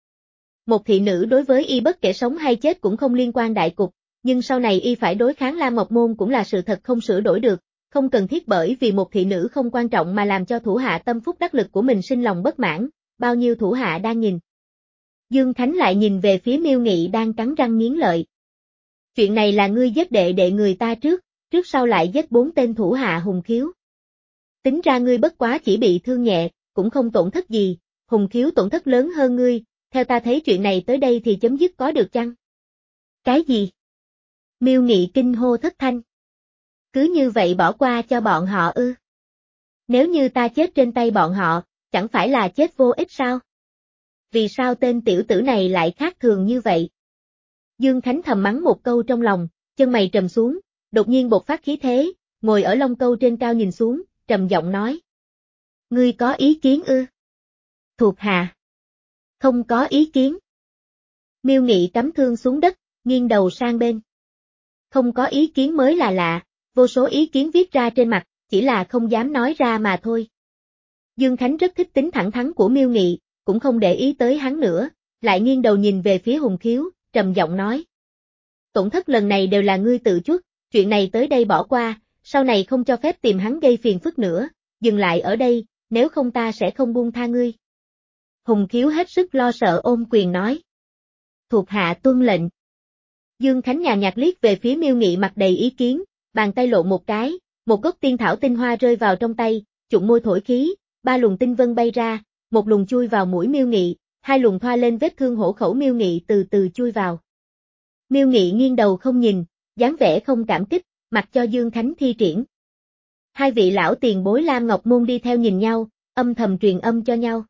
Một thị nữ đối với y bất kể sống hay chết cũng không liên quan đại cục, nhưng sau này y phải đối kháng Lam Ngọc Môn cũng là sự thật không sửa đổi được, không cần thiết bởi vì một thị nữ không quan trọng mà làm cho thủ hạ tâm phúc đắc lực của mình sinh lòng bất mãn, bao nhiêu thủ hạ đang nhìn. Dương Khánh lại nhìn về phía Miêu Nghị đang cắn răng nghiến lợi. Chuyện này là ngươi giết đệ đệ người ta trước, trước sau lại giết bốn tên thủ hạ Hùng Khiếu. Tính ra ngươi bất quá chỉ bị thương nhẹ, cũng không tổn thất gì, Hùng Khiếu tổn thất lớn hơn ngươi, theo ta thấy chuyện này tới đây thì chấm dứt có được chăng? Cái gì? Miêu Nghị kinh hô thất thanh. Cứ như vậy bỏ qua cho bọn họ ư? Nếu như ta chết trên tay bọn họ, chẳng phải là chết vô ích sao? Vì sao tên tiểu tử này lại khác thường như vậy? Dương Khánh thầm mắng một câu trong lòng, chân mày trầm xuống, đột nhiên bộc phát khí thế, ngồi ở lông câu trên cao nhìn xuống, trầm giọng nói. Ngươi có ý kiến ư? Thuộc hạ. Không có ý kiến. Miêu Nghị cắm thương xuống đất, nghiêng đầu sang bên. Không có ý kiến mới là lạ, vô số ý kiến viết ra trên mặt, chỉ là không dám nói ra mà thôi. Dương Khánh rất thích tính thẳng thắn của Miêu Nghị, cũng không để ý tới hắn nữa, lại nghiêng đầu nhìn về phía Hùng Khiếu, trầm giọng nói. Tổn thất lần này đều là ngươi tự chuất, chuyện này tới đây bỏ qua, sau này không cho phép tìm hắn gây phiền phức nữa, dừng lại ở đây, nếu không ta sẽ không buông tha ngươi. Hùng Khiếu hết sức lo sợ ôm quyền nói. Thuộc hạ tuân lệnh. Dương Khánh nhàn nhạt liếc về phía Miêu Nghị mặt đầy ý kiến, bàn tay lộ một cái, một gốc tiên thảo tinh hoa rơi vào trong tay, trụng môi thổi khí, ba luồng tinh vân bay ra, một luồng chui vào mũi Miêu Nghị, hai luồng thoa lên vết thương hổ khẩu Miêu Nghị từ từ chui vào. Miêu Nghị nghiêng đầu không nhìn, dáng vẻ không cảm kích, mặc cho Dương Khánh thi triển. Hai vị lão tiền bối Lam Ngọc Môn đi theo nhìn nhau, âm thầm truyền âm cho nhau.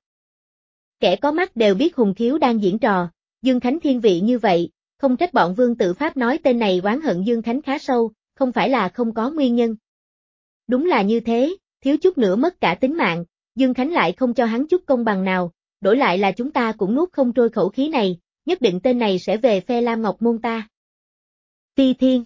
Kẻ có mắt đều biết Hùng Khiếu đang diễn trò, Dương Khánh thiên vị như vậy, không trách bọn Vương Tự Pháp nói tên này oán hận Dương Khánh khá sâu, không phải là không có nguyên nhân. Đúng là như thế, thiếu chút nữa mất cả tính mạng, Dương Khánh lại không cho hắn chút công bằng nào, đổi lại là chúng ta cũng nuốt không trôi khẩu khí này, nhất định tên này sẽ về phe Lam Ngọc Môn ta. Ti Thiên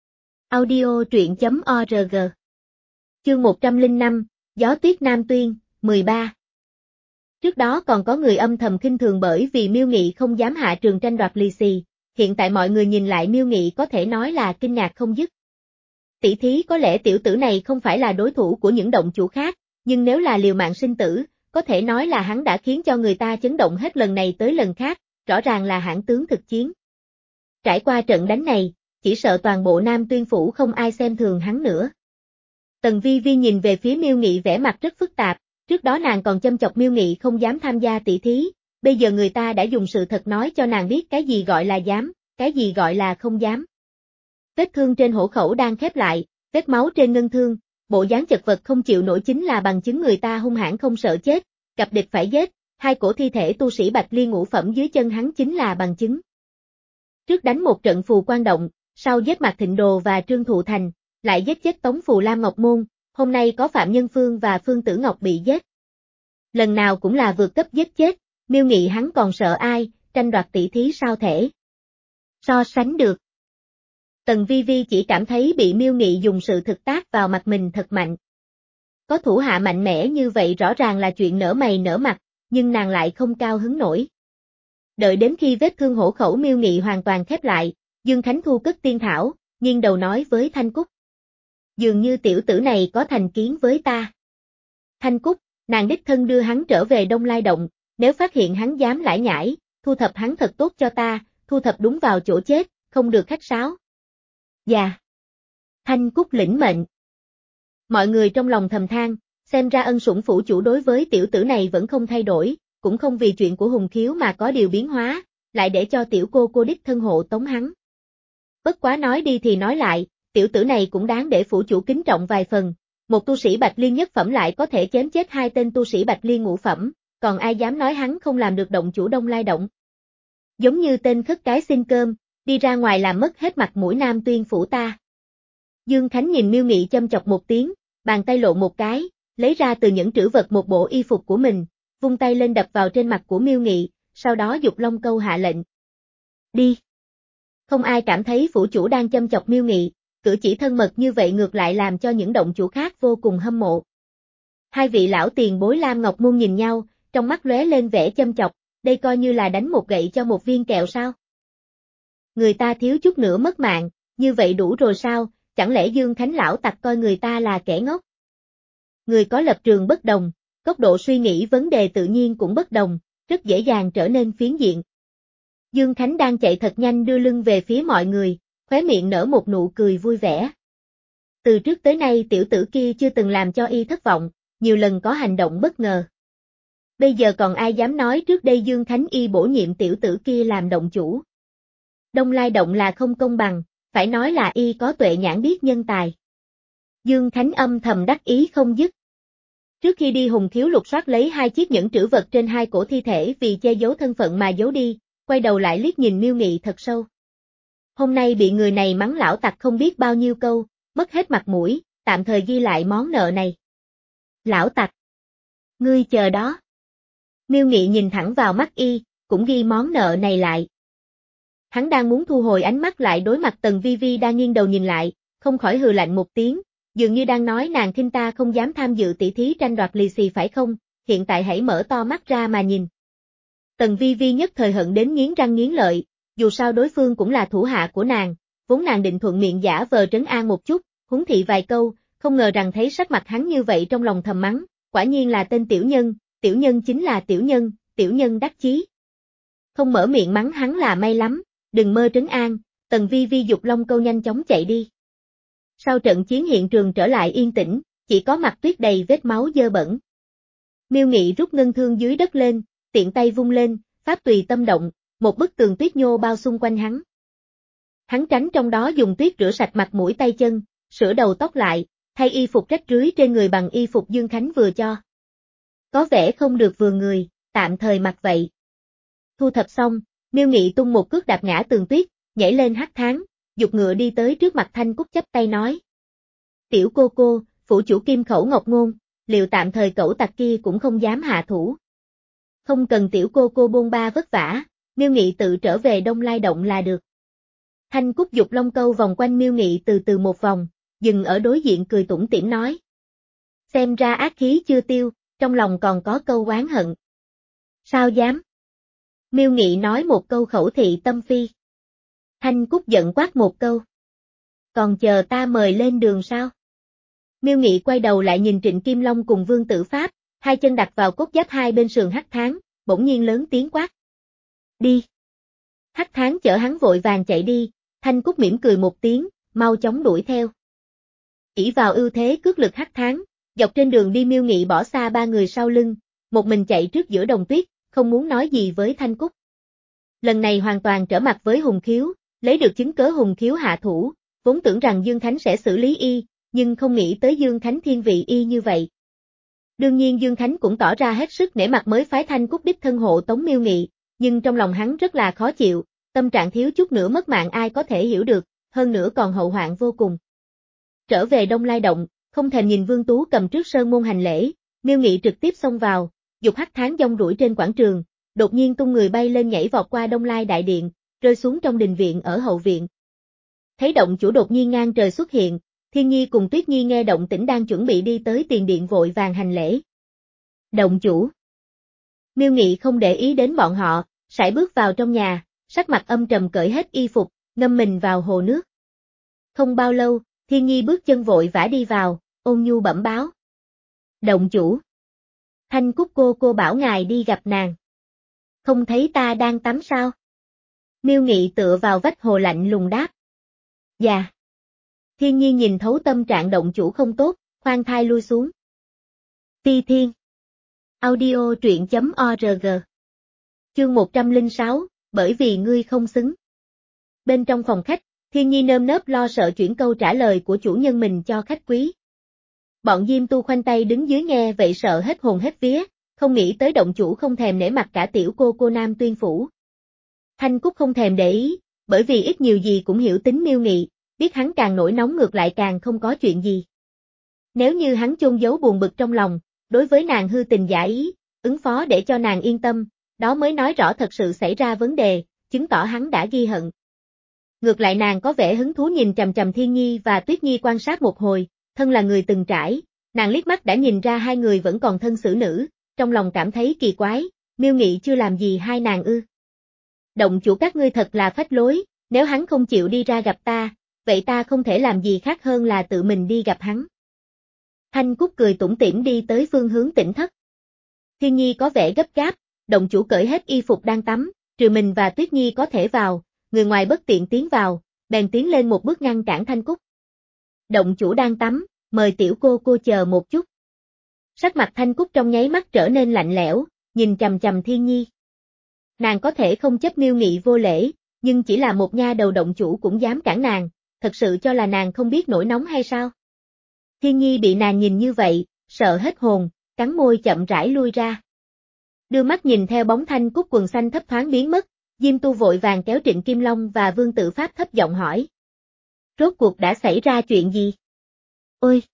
Audio truyện chấm org Chương một trăm lẻ năm, Gió Tuyết Nam Tuyên, mười ba. Trước đó còn có người âm thầm khinh thường bởi vì Miêu Nghị không dám hạ trường tranh đoạt lì xì, hiện tại mọi người nhìn lại Miêu Nghị có thể nói là kinh ngạc không dứt. Tỷ thí có lẽ tiểu tử này không phải là đối thủ của những động chủ khác, nhưng nếu là liều mạng sinh tử, có thể nói là hắn đã khiến cho người ta chấn động hết lần này tới lần khác, rõ ràng là hãn tướng thực chiến. Trải qua trận đánh này, chỉ sợ toàn bộ Nam Tuyên Phủ không ai xem thường hắn nữa. Tần Vi Vi nhìn về phía Miêu Nghị vẻ mặt rất phức tạp, trước đó nàng còn châm chọc Miêu Nghị không dám tham gia tỷ thí, bây giờ người ta đã dùng sự thật nói cho nàng biết cái gì gọi là dám, cái gì gọi là không dám. Vết thương trên hổ khẩu đang khép lại, vết máu trên ngân thương, bộ dáng chật vật không chịu nổi chính là bằng chứng người ta hung hãn không sợ chết, gặp địch phải giết, hai cổ thi thể tu sĩ Bạch Liên ngũ phẩm dưới chân hắn chính là bằng chứng. Trước đánh một trận phù quan động, sau giết Mạc Thịnh Đồ và Trương Thụ Thành, lại giết chết Tống Phù Lam Ngọc Môn, hôm nay có Phạm Nhân Phương và Phương Tử Ngọc bị giết. Lần nào cũng là vượt cấp giết chết, Miêu Nghị hắn còn sợ ai, tranh đoạt tỷ thí sao thể so sánh được. Tần Vi Vi chỉ cảm thấy bị Miêu Nghị dùng sự thực tác vào mặt mình thật mạnh. Có thủ hạ mạnh mẽ như vậy rõ ràng là chuyện nở mày nở mặt, nhưng nàng lại không cao hứng nổi. Đợi đến khi vết thương hổ khẩu Miêu Nghị hoàn toàn khép lại, Dương Khánh thu cất tiên thảo, nghiêng đầu nói với Thanh Cúc. Dường như tiểu tử này có thành kiến với ta. Thanh Cúc, nàng đích thân đưa hắn trở về Đông Lai Động, nếu phát hiện hắn dám lải nhải, thu thập hắn thật tốt cho ta, thu thập đúng vào chỗ chết, không được khách sáo. Dạ. Thanh Cúc lĩnh mệnh. Mọi người trong lòng thầm than, xem ra ân sủng phủ chủ đối với tiểu tử này vẫn không thay đổi, cũng không vì chuyện của Hùng Khiếu mà có điều biến hóa, lại để cho tiểu cô cô đích thân hộ tống hắn. Bất quá nói đi thì nói lại, tiểu tử này cũng đáng để phủ chủ kính trọng vài phần, một tu sĩ Bạch Liên nhất phẩm lại có thể chém chết hai tên tu sĩ Bạch Liên ngũ phẩm, còn ai dám nói hắn không làm được động chủ Đông Lai Động. Giống như tên khất cái xin cơm, đi ra ngoài làm mất hết mặt mũi Nam Tuyên Phủ ta. Dương Khánh nhìn Miêu Nghị châm chọc một tiếng, bàn tay lộ một cái, lấy ra từ những trữ vật một bộ y phục của mình, vung tay lên đập vào trên mặt của Miêu Nghị, sau đó dục long câu hạ lệnh. Đi! Không ai cảm thấy phủ chủ đang châm chọc Miêu Nghị, cử chỉ thân mật như vậy ngược lại làm cho những động chủ khác vô cùng hâm mộ. Hai vị lão tiền bối Lam Ngọc Môn nhìn nhau, trong mắt lóe lên vẻ châm chọc, đây coi như là đánh một gậy cho một viên kẹo sao? Người ta thiếu chút nữa mất mạng, như vậy đủ rồi sao, chẳng lẽ Dương Khánh lão tặc coi người ta là kẻ ngốc? Người có lập trường bất đồng, góc độ suy nghĩ vấn đề tự nhiên cũng bất đồng, rất dễ dàng trở nên phiến diện. Dương Khánh đang chạy thật nhanh đưa lưng về phía mọi người, khóe miệng nở một nụ cười vui vẻ. Từ trước tới nay tiểu tử kia chưa từng làm cho y thất vọng, nhiều lần có hành động bất ngờ. Bây giờ còn ai dám nói trước đây Dương Khánh y bổ nhiệm tiểu tử kia làm động chủ. Đông Lai động là không công bằng, phải nói là y có tuệ nhãn biết nhân tài. Dương Khánh âm thầm đắc ý không dứt. Trước khi đi Hùng Khiếu lục soát lấy hai chiếc nhẫn trữ vật trên hai cổ thi thể vì che giấu thân phận mà giấu đi, quay đầu lại liếc nhìn Miêu Nghị thật sâu. Hôm nay bị người này mắng lão tặc không biết bao nhiêu câu, mất hết mặt mũi, tạm thời ghi lại món nợ này. Lão tặc! Ngươi chờ đó. Miêu Nghị nhìn thẳng vào mắt y, cũng ghi món nợ này lại. Hắn đang muốn thu hồi ánh mắt lại đối mặt Tần Vi Vi đang nghiêng đầu nhìn lại, không khỏi hừ lạnh một tiếng, dường như đang nói nàng khinh ta không dám tham dự tỷ thí tranh đoạt lì xì phải không, hiện tại hãy mở to mắt ra mà nhìn. Tần Vi Vi nhất thời hận đến nghiến răng nghiến lợi, dù sao đối phương cũng là thủ hạ của nàng, vốn nàng định thuận miệng giả vờ trấn an một chút, huấn thị vài câu, không ngờ rằng thấy sắc mặt hắn như vậy trong lòng thầm mắng, quả nhiên là tên tiểu nhân, tiểu nhân chính là tiểu nhân, tiểu nhân đắc chí. Không mở miệng mắng hắn là may lắm, đừng mơ trấn an, Tần Vi Vi dục long câu nhanh chóng chạy đi. Sau trận chiến hiện trường trở lại yên tĩnh, chỉ có mặt tuyết đầy vết máu dơ bẩn. Miêu Nghị rút ngân thương dưới đất lên, tiện tay vung lên, pháp tùy tâm động, một bức tường tuyết nhô bao xung quanh hắn. Hắn tránh trong đó dùng tuyết rửa sạch mặt mũi tay chân, sửa đầu tóc lại, thay y phục rách rưới trên người bằng y phục Dương Khánh vừa cho. Có vẻ không được vừa người, tạm thời mặc vậy. Thu thập xong, Miêu Nghị tung một cước đạp ngã tường tuyết, nhảy lên hắc tháng, dục ngựa đi tới trước mặt Thanh Cúc chắp tay nói. Tiểu cô cô, phủ chủ Kim Khẩu Ngọc Ngôn, liệu tạm thời cẩu tặc kia cũng không dám hạ thủ. Không cần tiểu cô cô bôn ba vất vả, Miêu Nghị tự trở về Đông Lai động là được. Thanh Cúc dục long câu vòng quanh Miêu Nghị từ từ một vòng, dừng ở đối diện cười tủm tỉm nói. Xem ra ác khí chưa tiêu, trong lòng còn có câu oán hận. Sao dám? Miêu Nghị nói một câu khẩu thị tâm phi. Thanh Cúc giận quát một câu. Còn chờ ta mời lên đường sao? Miêu Nghị quay đầu lại nhìn Trịnh Kim Long cùng Vương Tử Pháp, hai chân đặt vào cốt giáp hai bên sườn hắc tháng, bỗng nhiên lớn tiếng quát. Đi! Hắc tháng chở hắn vội vàng chạy đi, Thanh Cúc mỉm cười một tiếng, mau chóng đuổi theo. Ỷ vào ưu thế cước lực hắc tháng, dọc trên đường đi Miêu Nghị bỏ xa ba người sau lưng, một mình chạy trước giữa đồng tuyết, không muốn nói gì với Thanh Cúc. Lần này hoàn toàn trở mặt với Hùng Khiếu, lấy được chứng cớ Hùng Khiếu hạ thủ, vốn tưởng rằng Dương Khánh sẽ xử lý y, nhưng không nghĩ tới Dương Khánh thiên vị y như vậy. Đương nhiên Dương Khánh cũng tỏ ra hết sức nể mặt mới phái Thanh Cúc đích thân hộ tống Miêu Nghị, nhưng trong lòng hắn rất là khó chịu, tâm trạng thiếu chút nữa mất mạng ai có thể hiểu được, hơn nữa còn hậu hoạn vô cùng. Trở về Đông Lai động, không thèm nhìn Vương Tú cầm trước sơn môn hành lễ, Miêu Nghị trực tiếp xông vào, dục hắc tháng dông đuổi trên quảng trường, đột nhiên tung người bay lên nhảy vọt qua Đông Lai đại điện, rơi xuống trong đình viện ở hậu viện. Thấy động chủ đột nhiên ngang trời xuất hiện, Thiên Nhi cùng Tuyết Nhi nghe động tĩnh đang chuẩn bị đi tới tiền điện vội vàng hành lễ. Động chủ. Miêu Nghị không để ý đến bọn họ, sải bước vào trong nhà, sắc mặt âm trầm cởi hết y phục, ngâm mình vào hồ nước. Không bao lâu, Thiên Nhi bước chân vội vã đi vào, ôn nhu bẩm báo. Động chủ. Thanh Cúc cô cô bảo ngài đi gặp nàng. Không thấy ta đang tắm sao? Miêu Nghị tựa vào vách hồ lạnh lùng đáp. Dạ. Thiên Nhi nhìn thấu tâm trạng động chủ không tốt, khoan thai lui xuống. Ti Thiên. Audio truyện chấm org. Chương một trăm lẻ sáu, bởi vì ngươi không xứng. Bên trong phòng khách, Thiên Nhi nơm nớp lo sợ chuyển câu trả lời của chủ nhân mình cho khách quý. Bọn Diêm Tu khoanh tay đứng dưới nghe vậy sợ hết hồn hết vía, không nghĩ tới động chủ không thèm nể mặt cả tiểu cô cô Nam Tuyên Phủ. Thanh Cúc không thèm để ý, bởi vì ít nhiều gì cũng hiểu tính Miêu Nghị, biết hắn càng nổi nóng ngược lại càng không có chuyện gì. Nếu như hắn chôn giấu buồn bực trong lòng, đối với nàng hư tình giả ý, ứng phó để cho nàng yên tâm, đó mới nói rõ thật sự xảy ra vấn đề, chứng tỏ hắn đã ghi hận. Ngược lại nàng có vẻ hứng thú nhìn chằm chằm Thiên Nhi và Tuyết Nhi quan sát một hồi, thân là người từng trải, nàng liếc mắt đã nhìn ra hai người vẫn còn thân xử nữ, trong lòng cảm thấy kỳ quái, Miêu Nghị chưa làm gì hai nàng ư. Động chủ các ngươi thật là phách lối, nếu hắn không chịu đi ra gặp ta, vậy ta không thể làm gì khác hơn là tự mình đi gặp hắn. Thanh Cúc cười tủm tỉm đi tới phương hướng Tĩnh Thất. Thiên Nhi có vẻ gấp gáp, động chủ cởi hết y phục đang tắm, trừ mình và Tuyết Nhi có thể vào, người ngoài bất tiện tiến vào, bèn tiến lên một bước ngăn cản Thanh Cúc. Động chủ đang tắm, mời tiểu cô cô chờ một chút. Sắc mặt Thanh Cúc trong nháy mắt trở nên lạnh lẽo, nhìn chằm chằm Thiên Nhi. Nàng có thể không chấp Miêu Nghị vô lễ, nhưng chỉ là một nha đầu động chủ cũng dám cản nàng, thật sự cho là nàng không biết nổi nóng hay sao? Thiên Nhi bị nàng nhìn như vậy, sợ hết hồn, cắn môi chậm rãi lui ra. Đưa mắt nhìn theo bóng Thanh Cúc quần xanh thấp thoáng biến mất, Diêm Tu vội vàng kéo Trịnh Kim Long và Vương Tự Pháp thấp giọng hỏi. Rốt cuộc đã xảy ra chuyện gì? Ôi!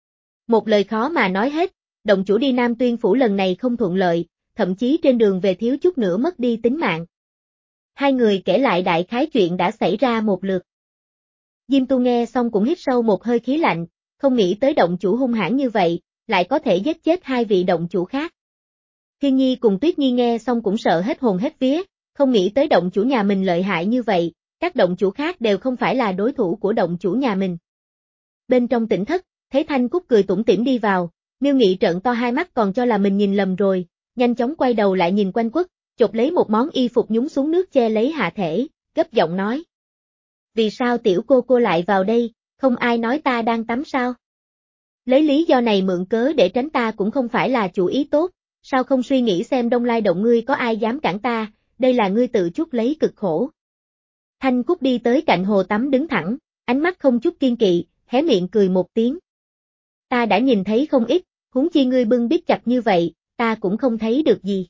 Một lời khó mà nói hết, động chủ đi Nam Tuyên Phủ lần này không thuận lợi, thậm chí trên đường về thiếu chút nữa mất đi tính mạng. Hai người kể lại đại khái chuyện đã xảy ra một lượt. Diêm Tu nghe xong cũng hít sâu một hơi khí lạnh, không nghĩ tới động chủ hung hãn như vậy, lại có thể giết chết hai vị động chủ khác. Thiên Nhi cùng Tuyết Nhi nghe xong cũng sợ hết hồn hết vía, không nghĩ tới động chủ nhà mình lợi hại như vậy, các động chủ khác đều không phải là đối thủ của động chủ nhà mình. Bên trong Tĩnh Thất, thấy Thanh Cúc cười tủm tỉm đi vào, Miêu Nghị trợn to hai mắt còn cho là mình nhìn lầm rồi, nhanh chóng quay đầu lại nhìn quanh quất, chộp lấy một món y phục nhúng xuống nước che lấy hạ thể, gấp giọng nói. Vì sao tiểu cô cô lại vào đây, không ai nói ta đang tắm sao? Lấy lý do này mượn cớ để tránh ta cũng không phải là chủ ý tốt, sao không suy nghĩ xem Đông Lai động ngươi có ai dám cản ta, đây là ngươi tự chuốc lấy cực khổ. Thanh Cúc đi tới cạnh hồ tắm đứng thẳng, ánh mắt không chút kiên kỵ, hé miệng cười một tiếng. Ta đã nhìn thấy không ít, huống chi ngươi bưng bít chặt như vậy, ta cũng không thấy được gì.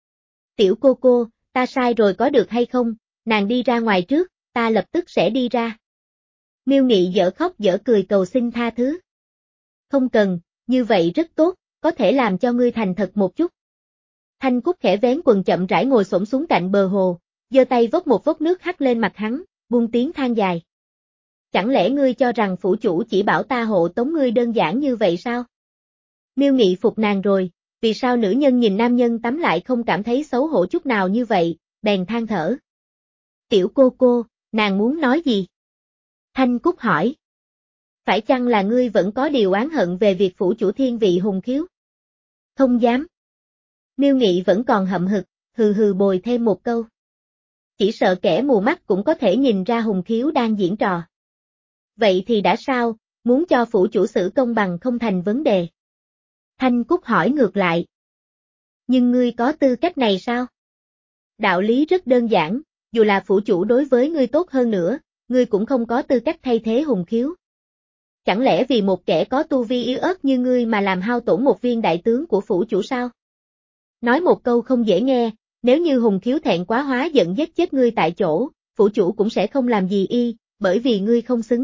Tiểu cô cô, ta sai rồi có được hay không, nàng đi ra ngoài trước, ta lập tức sẽ đi ra. Miêu Nghị dở khóc dở cười cầu xin tha thứ. Không cần, như vậy rất tốt, có thể làm cho ngươi thành thật một chút. Thanh Cúc khẽ vén quần chậm rãi ngồi xổm xuống cạnh bờ hồ, giơ tay vốc một vốc nước hắt lên mặt hắn, buông tiếng than dài. Chẳng lẽ ngươi cho rằng phủ chủ chỉ bảo ta hộ tống ngươi đơn giản như vậy sao? Miêu Nghị phục nàng rồi, vì sao nữ nhân nhìn nam nhân tắm lại không cảm thấy xấu hổ chút nào như vậy, bèn than thở. Tiểu cô cô, nàng muốn nói gì? Thanh Cúc hỏi. Phải chăng là ngươi vẫn có điều oán hận về việc phủ chủ thiên vị hùng khiếu? Không dám. Miêu Nghị vẫn còn hậm hực, hừ hừ bồi thêm một câu. Chỉ sợ kẻ mù mắt cũng có thể nhìn ra hùng khiếu đang diễn trò. Vậy thì đã sao, muốn cho phủ chủ xử công bằng không thành vấn đề. Thanh Cúc hỏi ngược lại. Nhưng ngươi có tư cách này sao? Đạo lý rất đơn giản, dù là phủ chủ đối với ngươi tốt hơn nữa, ngươi cũng không có tư cách thay thế hùng khiếu. Chẳng lẽ vì một kẻ có tu vi yếu ớt như ngươi mà làm hao tổn một viên đại tướng của phủ chủ sao? Nói một câu không dễ nghe, nếu như hùng khiếu thẹn quá hóa giận giết chết ngươi tại chỗ, phủ chủ cũng sẽ không làm gì y, bởi vì ngươi không xứng.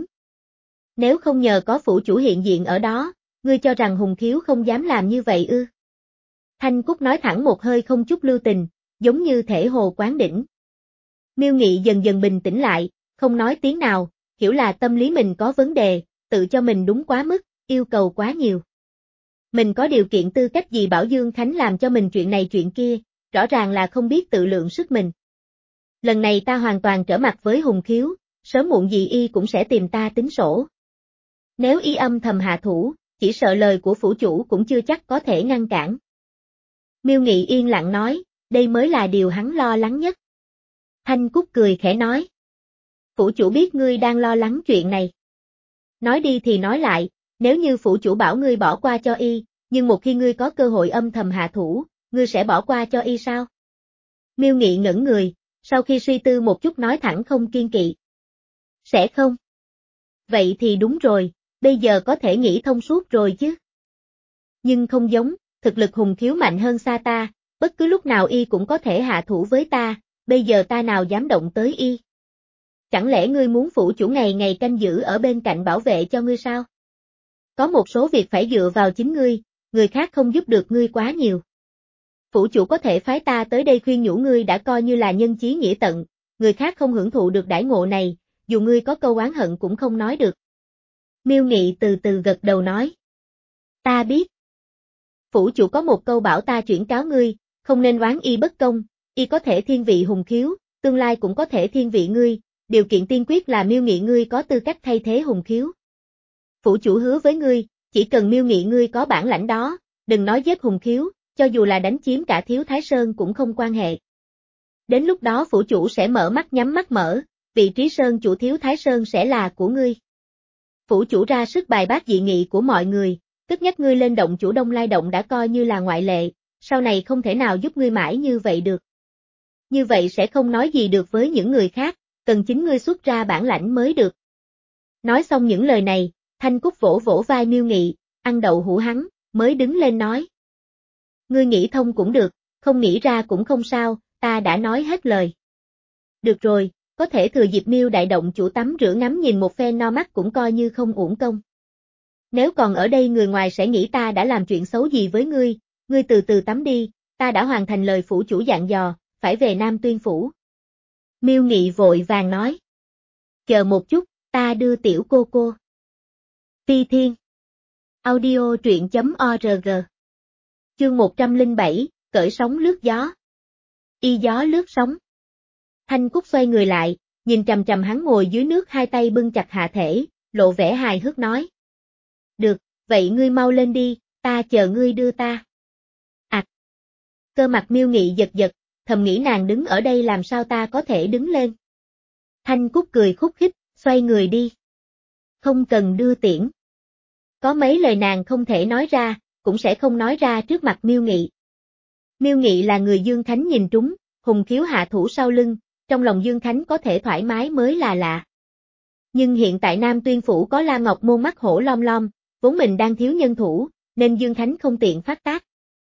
Nếu không nhờ có phủ chủ hiện diện ở đó, ngươi cho rằng hùng khiếu không dám làm như vậy ư? Thanh Cúc nói thẳng một hơi không chút lưu tình, giống như thể hồ quán đỉnh. Miêu Nghị dần dần bình tĩnh lại, không nói tiếng nào, hiểu là tâm lý mình có vấn đề, tự cho mình đúng quá mức, yêu cầu quá nhiều. Mình có điều kiện tư cách gì bảo Dương Khánh làm cho mình chuyện này chuyện kia, rõ ràng là không biết tự lượng sức mình. Lần này ta hoàn toàn trở mặt với hùng khiếu, sớm muộn gì y cũng sẽ tìm ta tính sổ. Nếu y âm thầm hạ thủ, chỉ sợ lời của phủ chủ cũng chưa chắc có thể ngăn cản. Miêu Nghị yên lặng nói, đây mới là điều hắn lo lắng nhất. Thanh Cúc cười khẽ nói. Phủ chủ biết ngươi đang lo lắng chuyện này. Nói đi thì nói lại, nếu như phủ chủ bảo ngươi bỏ qua cho y, nhưng một khi ngươi có cơ hội âm thầm hạ thủ, ngươi sẽ bỏ qua cho y sao? Miêu Nghị ngẩn người, sau khi suy tư một chút nói thẳng không kiên kỵ. Sẽ không. Vậy thì đúng rồi, bây giờ có thể nghĩ thông suốt rồi chứ. Nhưng không giống, thực lực hùng khiếu mạnh hơn xa ta, bất cứ lúc nào y cũng có thể hạ thủ với ta, bây giờ ta nào dám động tới y. Chẳng lẽ ngươi muốn phủ chủ ngày ngày canh giữ ở bên cạnh bảo vệ cho ngươi sao? Có một số việc phải dựa vào chính ngươi, người khác không giúp được ngươi quá nhiều. Phủ chủ có thể phái ta tới đây khuyên nhủ ngươi đã coi như là nhân chí nghĩa tận, người khác không hưởng thụ được đãi ngộ này, dù ngươi có câu oán hận cũng không nói được. Miêu Nghị từ từ gật đầu nói. Ta biết. Phủ chủ có một câu bảo ta chuyển cáo ngươi, không nên oán y bất công, y có thể thiên vị Hùng Khiếu, tương lai cũng có thể thiên vị ngươi, điều kiện tiên quyết là Miêu Nghị ngươi có tư cách thay thế Hùng Khiếu. Phủ chủ hứa với ngươi, chỉ cần Miêu Nghị ngươi có bản lãnh đó, đừng nói giết Hùng Khiếu, cho dù là đánh chiếm cả Thiếu Thái Sơn cũng không quan hệ. Đến lúc đó phủ chủ sẽ mở mắt nhắm mắt mở, vị trí sơn chủ Thiếu Thái Sơn sẽ là của ngươi. Phủ chủ ra sức bài bác dị nghị của mọi người, cất nhắc ngươi lên động chủ Đông Lai Động đã coi như là ngoại lệ, sau này không thể nào giúp ngươi mãi như vậy được. Như vậy sẽ không nói gì được với những người khác, cần chính ngươi xuất ra bản lãnh mới được. Nói xong những lời này, Thanh Cúc vỗ vỗ vai Miêu Nghị, ăn đậu hũ hắn, mới đứng lên nói. Ngươi nghĩ thông cũng được, không nghĩ ra cũng không sao, ta đã nói hết lời. Được rồi, có thể thừa dịp Miêu đại động chủ tắm rửa ngắm nhìn một phen no mắt cũng coi như không uổng công. Nếu còn ở đây người ngoài sẽ nghĩ ta đã làm chuyện xấu gì với ngươi, ngươi từ từ tắm đi, ta đã hoàn thành lời phủ chủ dặn dò, phải về Nam Tuyên phủ. Miêu Nghị vội vàng nói. Chờ một chút, ta đưa tiểu cô cô. Phi Thiên. Audio truyện chấm org. Chương một trăm lẻ bảy, cởi sóng lướt gió. Y gió lướt sóng. Thanh Cúc xoay người lại, nhìn trầm trầm hắn ngồi dưới nước hai tay bưng chặt hạ thể, lộ vẻ hài hước nói. Được, vậy ngươi mau lên đi, ta chờ ngươi đưa ta. À. Cơ mặt Miêu Nghị giật giật, thầm nghĩ nàng đứng ở đây làm sao ta có thể đứng lên. Thanh Cúc cười khúc khích, xoay người đi. Không cần đưa tiễn. Có mấy lời nàng không thể nói ra, cũng sẽ không nói ra trước mặt Miêu Nghị. Miêu Nghị là người Dương Khánh nhìn trúng, Hùng Khiếu hạ thủ sau lưng, trong lòng Dương Khánh có thể thoải mái mới là lạ. Nhưng hiện tại Nam Tuyên phủ có La Ngọc Môn mắt hổ lom lom, vốn mình đang thiếu nhân thủ, nên Dương Khánh không tiện phát tác.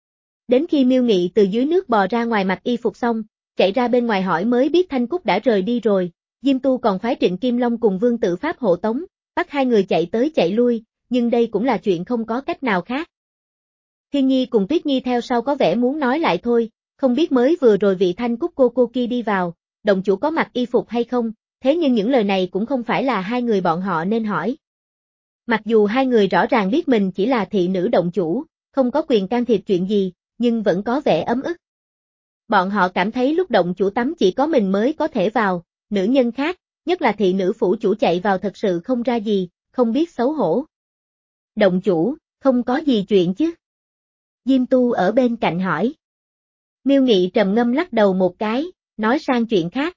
Đến khi Miêu Nghị từ dưới nước bò ra ngoài mặc y phục xong, chạy ra bên ngoài hỏi mới biết Thanh Cúc đã rời đi rồi, Diêm Tu còn phái Trịnh Kim Long cùng Vương Tự Pháp hộ tống, bắt hai người chạy tới chạy lui, nhưng đây cũng là chuyện không có cách nào khác. Thiên Nhi cùng Tuyết Nhi theo sau có vẻ muốn nói lại thôi, không biết mới vừa rồi vị Thanh Cúc cô cô kia đi vào, động chủ có mặc y phục hay không, thế nhưng những lời này cũng không phải là hai người bọn họ nên hỏi. Mặc dù hai người rõ ràng biết mình chỉ là thị nữ động chủ, không có quyền can thiệp chuyện gì, nhưng vẫn có vẻ ấm ức. Bọn họ cảm thấy lúc động chủ tắm chỉ có mình mới có thể vào, nữ nhân khác, nhất là thị nữ phủ chủ chạy vào thật sự không ra gì, không biết xấu hổ. Động chủ, không có gì chuyện chứ? Diêm Tu ở bên cạnh hỏi. Miêu Nghị trầm ngâm lắc đầu một cái, nói sang chuyện khác.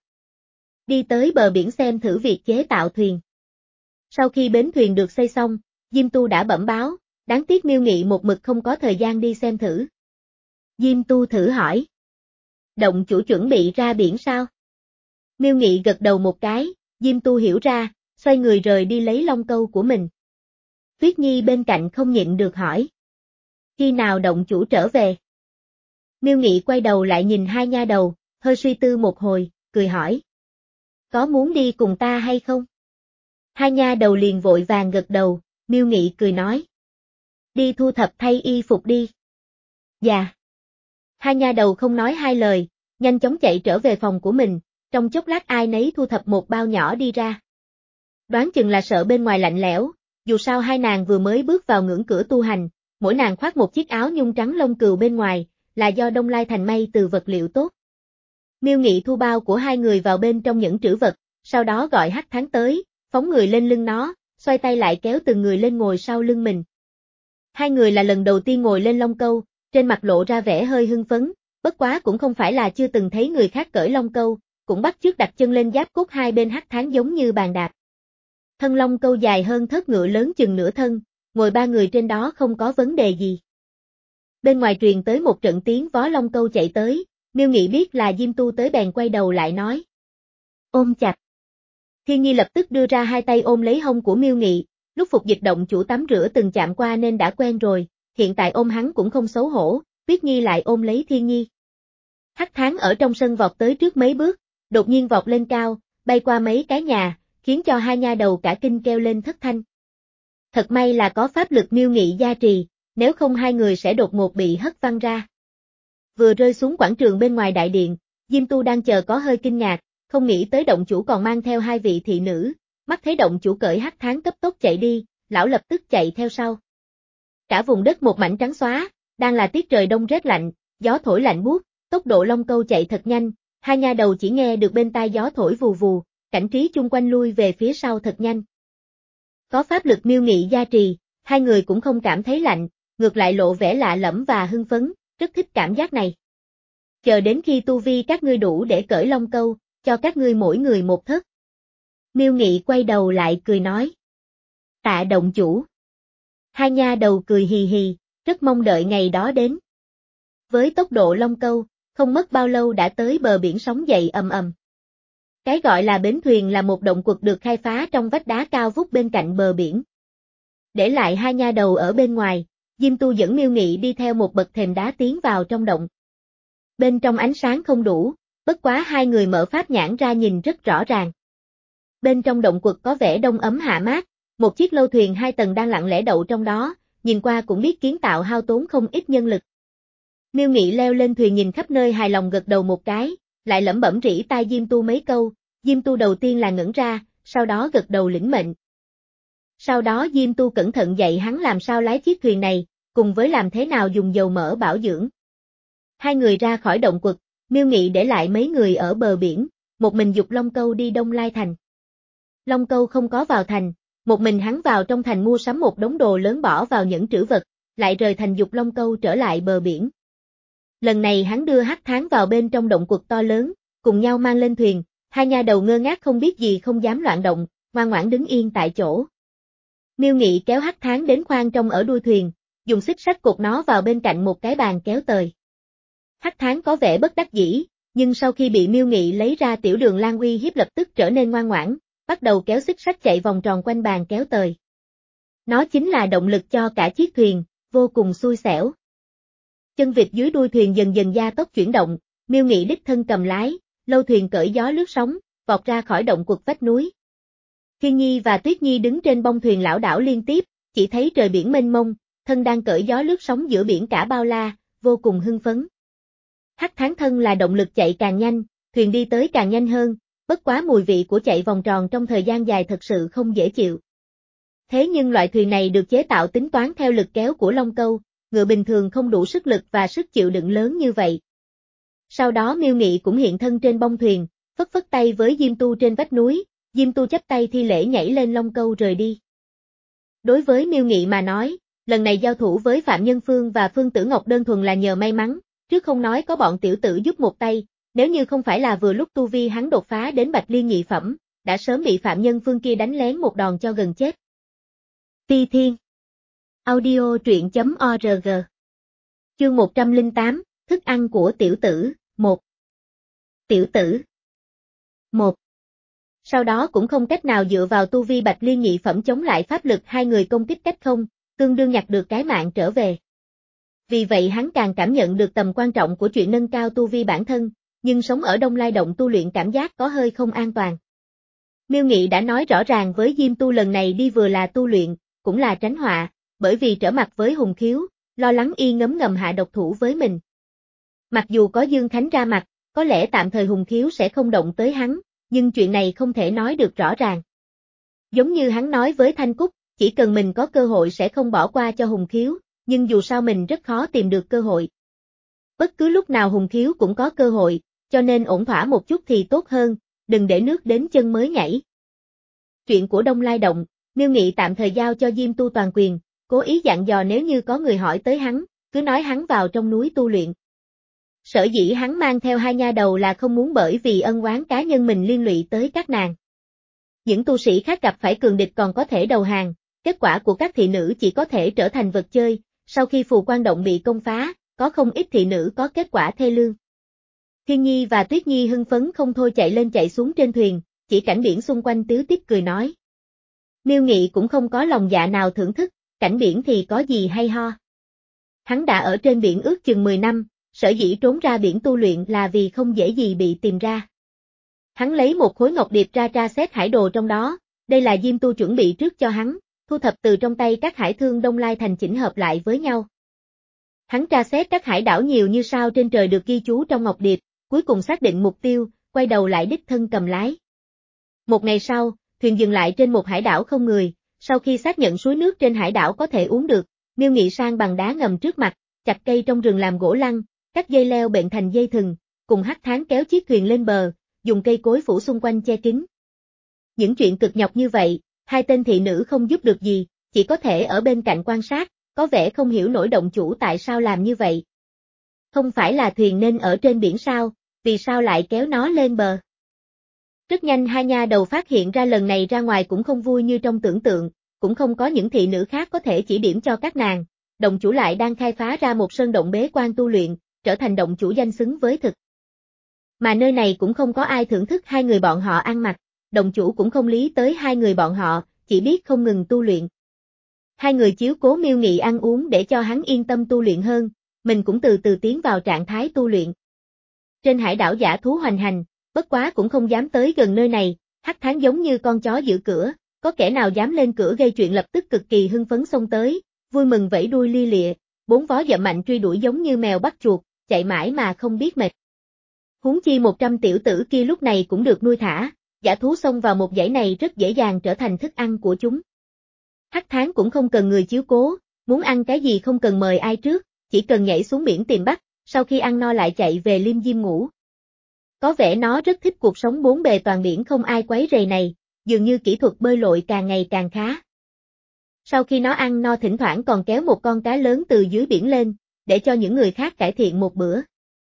Đi tới bờ biển xem thử việc chế tạo thuyền. Sau khi bến thuyền được xây xong, Diêm Tu đã bẩm báo, đáng tiếc Miêu Nghị một mực không có thời gian đi xem thử. Diêm Tu thử hỏi. Động chủ chuẩn bị ra biển sao? Miêu Nghị gật đầu một cái, Diêm Tu hiểu ra, xoay người rời đi lấy long câu của mình. Tuyết Nhi bên cạnh không nhịn được hỏi. Khi nào động chủ trở về? Miêu Nghị quay đầu lại nhìn hai nha đầu, hơi suy tư một hồi, cười hỏi. Có muốn đi cùng ta hay không? Hai nha đầu liền vội vàng gật đầu, Miêu Nghị cười nói. Đi thu thập thay y phục đi. Dạ. Hai nha đầu không nói hai lời, nhanh chóng chạy trở về phòng của mình, trong chốc lát ai nấy thu thập một bao nhỏ đi ra. Đoán chừng là sợ bên ngoài lạnh lẽo, dù sao hai nàng vừa mới bước vào ngưỡng cửa tu hành, mỗi nàng khoác một chiếc áo nhung trắng lông cừu bên ngoài, là do Đông Lai thành may từ vật liệu tốt. Miêu Nghị thu bao của hai người vào bên trong những trữ vật, sau đó gọi Hắc Thắng tới, phóng người lên lưng nó, xoay tay lại kéo từng người lên ngồi sau lưng mình. Hai người là lần đầu tiên ngồi lên long câu, trên mặt lộ ra vẻ hơi hưng phấn, bất quá cũng không phải là chưa từng thấy người khác cởi long câu, cũng bắt chước đặt chân lên giáp cốt hai bên Hắc Thắng giống như bàn đạp. Thân long câu dài hơn thớt ngựa lớn chừng nửa thân, ngồi ba người trên đó không có vấn đề gì. Bên ngoài truyền tới một trận tiếng vó long câu chạy tới, Miêu Nghị biết là Diêm Tu tới bèn quay đầu lại nói. Ôm chặt. Thiên Nhi lập tức đưa ra hai tay ôm lấy hông của Miêu Nghị, lúc phục dịch động chủ tắm rửa từng chạm qua nên đã quen rồi, hiện tại ôm hắn cũng không xấu hổ, Tuyết Nhi lại ôm lấy Thiên Nhi. Hắc Thắng ở trong sân vọt tới trước mấy bước, đột nhiên vọt lên cao, bay qua mấy cái nhà, khiến cho hai nha đầu cả kinh kêu lên thất thanh. Thật may là có pháp lực Miêu Nghị gia trì, nếu không hai người sẽ đột ngột bị hất văng ra. Vừa rơi xuống quảng trường bên ngoài đại điện, Diêm Tu đang chờ có hơi kinh ngạc, không nghĩ tới động chủ còn mang theo hai vị thị nữ, mắt thấy động chủ cởi Hắc Thắng cấp tốc chạy đi, lão lập tức chạy theo sau. Cả vùng đất một mảnh trắng xóa, Đang là tiết trời đông rét lạnh, gió thổi lạnh buốt, tốc độ long câu chạy thật nhanh, hai nha đầu chỉ nghe được bên tai gió thổi vù vù, cảnh trí chung quanh lui về phía sau thật nhanh. Có pháp lực miêu nghị gia trì, hai người cũng không cảm thấy lạnh, ngược lại lộ vẻ lạ lẫm và hưng phấn, rất thích cảm giác này. Chờ đến khi tu vi các ngươi đủ để cởi long câu, cho các ngươi mỗi người một thớt. Miêu Nghị quay đầu lại cười nói. Tạ động chủ. Hai nha đầu cười hì hì, rất mong đợi ngày đó đến. Với tốc độ long câu, không mất bao lâu đã tới bờ biển sóng dậy ầm ầm. Cái gọi là bến thuyền là một động quật được khai phá trong vách đá cao vút bên cạnh bờ biển. Để lại hai nha đầu ở bên ngoài, Diêm Tu dẫn Miêu Nghị đi theo một bậc thềm đá tiến vào trong động. Bên trong ánh sáng không đủ, bất quá hai người mở pháp nhãn ra nhìn rất rõ ràng. Bên trong động quật có vẻ đông ấm hạ mát, một chiếc lâu thuyền hai tầng đang lặng lẽ đậu trong đó, nhìn qua cũng biết kiến tạo hao tốn không ít nhân lực. Miêu Nghị leo lên thuyền nhìn khắp nơi hài lòng gật đầu một cái, lại lẩm bẩm rỉ tai Diêm Tu mấy câu, Diêm Tu đầu tiên là ngẩn ra, sau đó gật đầu lĩnh mệnh. Sau đó Diêm Tu cẩn thận dạy hắn làm sao lái chiếc thuyền này, cùng với làm thế nào dùng dầu mỡ bảo dưỡng. Hai người ra khỏi động quật, Miêu Nghị để lại mấy người ở bờ biển, một mình dục long câu đi Đông Lai Thành. Long câu không có vào thành, một mình hắn vào trong thành mua sắm một đống đồ lớn bỏ vào những trữ vật, lại rời thành dục long câu trở lại bờ biển. Lần này hắn đưa Hắc Tháng vào bên trong động quật to lớn, cùng nhau mang lên thuyền, hai nha đầu ngơ ngác không biết gì không dám loạn động, ngoan ngoãn đứng yên tại chỗ. Miêu Nghị kéo Hắc Tháng đến khoang trong ở đuôi thuyền, dùng xích sắt cột nó vào bên cạnh một cái bàn kéo tời. Hắc Tháng có vẻ bất đắc dĩ, nhưng sau khi bị Miêu Nghị lấy ra tiểu đường lan uy hiếp lập tức trở nên ngoan ngoãn, bắt đầu kéo xích sắt chạy vòng tròn quanh bàn kéo tời. Nó chính là động lực cho cả chiếc thuyền, vô cùng xui xẻo. Chân vịt dưới đuôi thuyền dần dần gia tốc chuyển động, Miêu Nghị đích thân cầm lái, lâu thuyền cởi gió lướt sóng, vọt ra khỏi động quật vách núi. Thiên Nhi và Tuyết Nhi đứng trên bông thuyền lảo đảo liên tiếp, chỉ thấy trời biển mênh mông, thân đang cởi gió lướt sóng giữa biển cả bao la, vô cùng hưng phấn. Hắc Tháng thân là động lực chạy càng nhanh, thuyền đi tới càng nhanh hơn, bất quá mùi vị của chạy vòng tròn trong thời gian dài thật sự không dễ chịu. Thế nhưng loại thuyền này được chế tạo tính toán theo lực kéo của long câu, ngựa bình thường không đủ sức lực và sức chịu đựng lớn như vậy. Sau đó Miêu Nghị cũng hiện thân trên bông thuyền, phất phất tay với Diêm Tu trên vách núi, Diêm Tu chắp tay thi lễ nhảy lên long câu rời đi. Đối với Miêu Nghị mà nói, lần này giao thủ với Phạm Nhân Phương và Phương Tử Ngọc đơn thuần là nhờ may mắn, trước không nói có bọn tiểu tử giúp một tay, nếu như không phải là vừa lúc tu vi hắn đột phá đến Bạch Liên nhị phẩm, đã sớm bị Phạm Nhân Phương kia đánh lén một đòn cho gần chết. Ti Thiên Audio truyện chấm org Chương một trăm lẻ tám, Thức ăn của tiểu tử, một Tiểu tử một Sau đó cũng không cách nào dựa vào tu vi Bạch Liên nhị phẩm chống lại pháp lực hai người công kích cách không, tương đương nhặt được cái mạng trở về. Vì vậy hắn càng cảm nhận được tầm quan trọng của chuyện nâng cao tu vi bản thân, nhưng sống ở Đông Lai Động tu luyện cảm giác có hơi không an toàn. Miêu Nghị đã nói rõ ràng với Diêm Tu lần này đi vừa là tu luyện, cũng là tránh họa, bởi vì trở mặt với Hùng Khiếu, lo lắng y ngấm ngầm hạ độc thủ với mình. Mặc dù có Dương Khánh ra mặt, có lẽ tạm thời Hùng Khiếu sẽ không động tới hắn, nhưng chuyện này không thể nói được rõ ràng. Giống như hắn nói với Thanh Cúc, chỉ cần mình có cơ hội sẽ không bỏ qua cho Hùng Khiếu, nhưng dù sao mình rất khó tìm được cơ hội. Bất cứ lúc nào Hùng Khiếu cũng có cơ hội, cho nên ổn thỏa một chút thì tốt hơn, đừng để nước đến chân mới nhảy. Chuyện của Đông Lai Động, Miêu Nghị tạm thời giao cho Diêm Tu toàn quyền, cố ý dặn dò nếu như có người hỏi tới hắn, cứ nói hắn vào trong núi tu luyện. Sở dĩ hắn mang theo hai nha đầu là không muốn bởi vì ân oán cá nhân mình liên lụy tới các nàng. Những tu sĩ khác gặp phải cường địch còn có thể đầu hàng, kết quả của các thị nữ chỉ có thể trở thành vật chơi, sau khi phù quan động bị công phá, có không ít thị nữ có kết quả thê lương. Thiên Nhi và Tuyết Nhi hưng phấn không thôi chạy lên chạy xuống trên thuyền, chỉ cảnh biển xung quanh tứ tiếp cười nói. Miêu Nghị cũng không có lòng dạ nào thưởng thức, cảnh biển thì có gì hay ho. Hắn đã ở trên biển ước chừng mười năm, sở dĩ trốn ra biển tu luyện là vì không dễ gì bị tìm ra. Hắn lấy một khối ngọc điệp ra tra xét hải đồ trong đó, đây là Diêm Tu chuẩn bị trước cho hắn, thu thập từ trong tay các hải thương Đông Lai Thành chỉnh hợp lại với nhau. Hắn tra xét các hải đảo nhiều như sao trên trời được ghi chú trong ngọc điệp, cuối cùng xác định mục tiêu, quay đầu lại đích thân cầm lái. Một ngày sau, thuyền dừng lại trên một hải đảo không người, sau khi xác nhận suối nước trên hải đảo có thể uống được, Miêu Nghị sang bằng đá ngầm trước mặt, chặt cây trong rừng làm gỗ lăng, cắt dây leo bệnh thành dây thừng, cùng Hắc Thán kéo chiếc thuyền lên bờ, dùng cây cối phủ xung quanh che kín. Những chuyện cực nhọc như vậy, hai tên thị nữ không giúp được gì, chỉ có thể ở bên cạnh quan sát, có vẻ không hiểu nổi động chủ tại sao làm như vậy. Không phải là thuyền nên ở trên biển sao, vì sao lại kéo nó lên bờ? Rất nhanh hai nha đầu phát hiện ra lần này ra ngoài cũng không vui như trong tưởng tượng, cũng không có những thị nữ khác có thể chỉ điểm cho các nàng, động chủ lại đang khai phá ra một sơn động bế quan tu luyện, trở thành động chủ danh xứng với thực. Mà nơi này cũng không có ai thưởng thức hai người bọn họ ăn mặc, động chủ cũng không lý tới hai người bọn họ, chỉ biết không ngừng tu luyện. Hai người chiếu cố Miêu Nghị ăn uống để cho hắn yên tâm tu luyện hơn, mình cũng từ từ tiến vào trạng thái tu luyện. Trên hải đảo dã thú hoành hành, bất quá cũng không dám tới gần nơi này, Hắc Thán giống như con chó giữ cửa, có kẻ nào dám lên cửa gây chuyện lập tức cực kỳ hưng phấn xông tới, vui mừng vẫy đuôi lia lịa, bốn vó dậm mạnh truy đuổi giống như mèo bắt chuột, chạy mãi mà không biết mệt. Huống chi một trăm tiểu tử kia lúc này cũng được nuôi thả, dã thú xông vào một dãy này rất dễ dàng trở thành thức ăn của chúng. Hắc Thán cũng không cần người chiếu cố, muốn ăn cái gì không cần mời ai trước, chỉ cần nhảy xuống biển tìm bắt, sau khi ăn no lại chạy về liêm diêm ngủ. Có vẻ nó rất thích cuộc sống bốn bề toàn biển không ai quấy rầy này, dường như kỹ thuật bơi lội càng ngày càng khá. Sau khi nó ăn no thỉnh thoảng còn kéo một con cá lớn từ dưới biển lên, để cho những người khác cải thiện một bữa.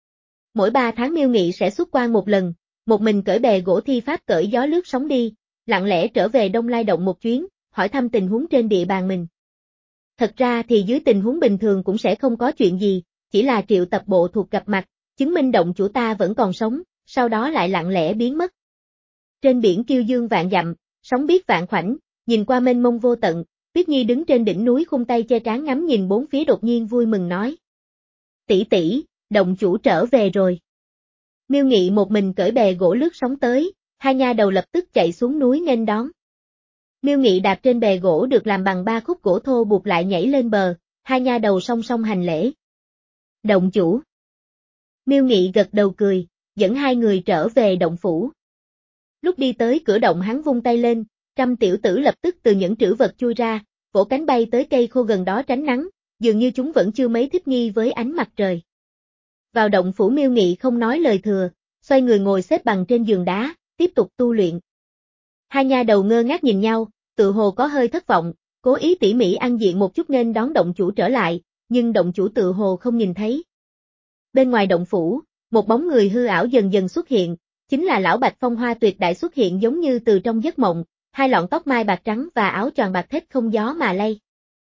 Mỗi ba tháng Miêu Nghị sẽ xuất quan một lần, một mình cởi bè gỗ thi pháp cởi gió lướt sóng đi, lặng lẽ trở về Đông Lai Động một chuyến, hỏi thăm tình huống trên địa bàn mình. Thật ra thì dưới tình huống bình thường cũng sẽ không có chuyện gì, chỉ là triệu tập bộ thuộc gặp mặt, chứng minh động chủ ta vẫn còn sống, sau đó lại lặng lẽ biến mất. Trên biển kiêu dương vạn dặm, sóng biết vạn khoảnh, nhìn qua mênh mông vô tận, Tuyết Nhi đứng trên đỉnh núi khung tay che trán ngắm nhìn bốn phía đột nhiên vui mừng nói. Tỷ tỷ, động chủ trở về rồi. Miêu Nghị một mình cởi bè gỗ lướt sóng tới, hai nha đầu lập tức chạy xuống núi nghênh đón. Miêu Nghị đạp trên bè gỗ được làm bằng ba khúc gỗ thô buộc lại nhảy lên bờ, hai nha đầu song song hành lễ. Động chủ. Miêu Nghị gật đầu cười, dẫn hai người trở về động phủ. Lúc đi tới cửa động hắn vung tay lên, trăm tiểu tử lập tức từ những trữ vật chui ra, vỗ cánh bay tới cây khô gần đó tránh nắng, dường như chúng vẫn chưa mấy thích nghi với ánh mặt trời. Vào động phủ Miêu Nghị không nói lời thừa, xoay người ngồi xếp bằng trên giường đá, tiếp tục tu luyện. Hai nha đầu ngơ ngác nhìn nhau, tự hồ có hơi thất vọng, cố ý tỉ mỉ ăn diện một chút nên đón động chủ trở lại, nhưng động chủ tự hồ không nhìn thấy. Bên ngoài động phủ, một bóng người hư ảo dần dần xuất hiện, chính là lão Bạch phong hoa tuyệt đại xuất hiện giống như từ trong giấc mộng, hai lọn tóc mai bạc trắng và áo choàng bạc thết không gió mà lay.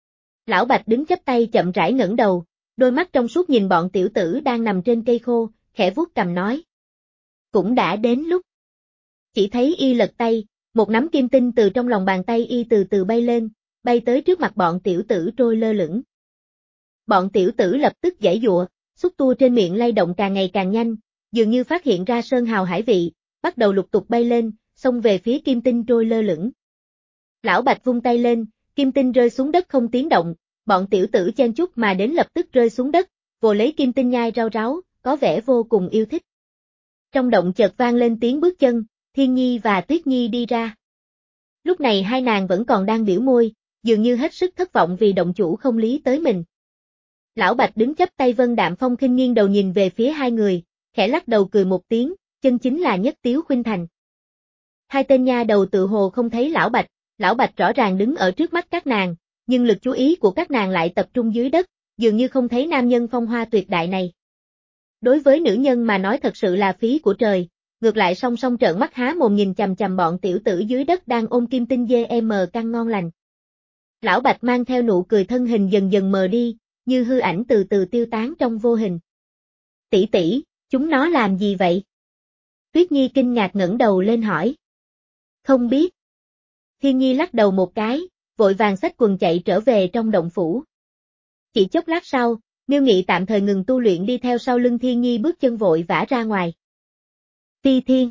Lão Bạch đứng chắp tay chậm rãi ngẩng đầu, đôi mắt trong suốt nhìn bọn tiểu tử đang nằm trên cây khô, khẽ vuốt cằm nói. Cũng đã đến lúc. Chỉ thấy y lật tay, một nắm kim tinh từ trong lòng bàn tay y từ từ bay lên, bay tới trước mặt bọn tiểu tử trôi lơ lửng. Bọn tiểu tử lập tức giãy giụa, xúc tua trên miệng lay động càng ngày càng nhanh, dường như phát hiện ra sơn hào hải vị, bắt đầu lục tục bay lên, xông về phía kim tinh trôi lơ lửng. Lão Bạch vung tay lên, kim tinh rơi xuống đất không tiếng động, bọn tiểu tử chen chúc mà đến lập tức rơi xuống đất, vồ lấy kim tinh nhai rau ráu, có vẻ vô cùng yêu thích. Trong động chợt vang lên tiếng bước chân, Thiên Nhi và Tuyết Nhi đi ra. Lúc này hai nàng vẫn còn đang biểu môi, dường như hết sức thất vọng vì động chủ không lý tới mình. Lão Bạch đứng chắp tay vân đạm phong khinh nghiêng đầu nhìn về phía hai người, khẽ lắc đầu cười một tiếng, chân chính là nhất tiếu khuynh thành. Hai tên nha đầu tự hồ không thấy Lão Bạch, Lão Bạch rõ ràng đứng ở trước mắt các nàng, nhưng lực chú ý của các nàng lại tập trung dưới đất, dường như không thấy nam nhân phong hoa tuyệt đại này. Đối với nữ nhân mà nói thật sự là phí của trời, ngược lại song song trợn mắt há mồm nhìn chằm chằm bọn tiểu tử dưới đất đang ôm kim tinh dê em căng ngon lành. Lão Bạch mang theo nụ cười thân hình dần dần mờ đi, như hư ảnh từ từ tiêu tán trong vô hình. Tỷ tỷ, chúng nó làm gì vậy? Tuyết Nhi kinh ngạc ngẩng đầu lên hỏi. Không biết. Thiên Nhi lắc đầu một cái, vội vàng xách quần chạy trở về trong động phủ. Chỉ chốc lát sau, Miêu Nghị tạm thời ngừng tu luyện đi theo sau lưng Thiên Nhi bước chân vội vã ra ngoài. Phi Thiên.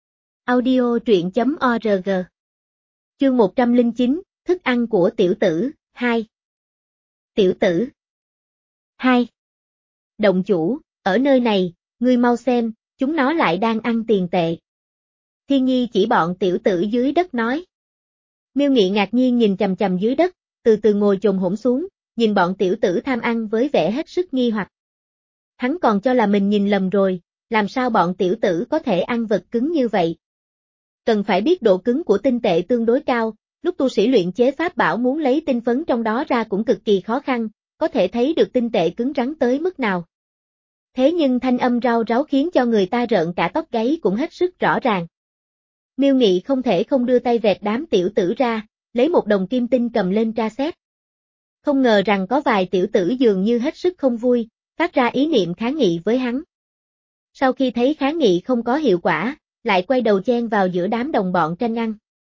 Audio truyện chấm org. Chương một trăm lẻ chín, thức ăn của tiểu tử, hai. Tiểu tử. hai. Động chủ, ở nơi này, ngươi mau xem, chúng nó lại đang ăn tiền tệ. Thiên Nhi chỉ bọn tiểu tử dưới đất nói. Miêu Nghị ngạc nhiên nhìn chằm chằm dưới đất, từ từ ngồi chồm hổm xuống, nhìn bọn tiểu tử tham ăn với vẻ hết sức nghi hoặc. Hắn còn cho là mình nhìn lầm rồi, làm sao bọn tiểu tử có thể ăn vật cứng như vậy? Cần phải biết độ cứng của tinh tệ tương đối cao, lúc tu sĩ luyện chế pháp bảo muốn lấy tinh phấn trong đó ra cũng cực kỳ khó khăn, có thể thấy được tinh tệ cứng rắn tới mức nào. Thế nhưng thanh âm rau ráu khiến cho người ta rợn cả tóc gáy cũng hết sức rõ ràng. Miêu Nghị không thể không đưa tay vẹt đám tiểu tử ra, lấy một đồng kim tinh cầm lên tra xét. Không ngờ rằng có vài tiểu tử dường như hết sức không vui, phát ra ý niệm kháng nghị với hắn. Sau khi thấy kháng nghị không có hiệu quả, lại quay đầu chen vào giữa đám đồng bọn tranh ăn.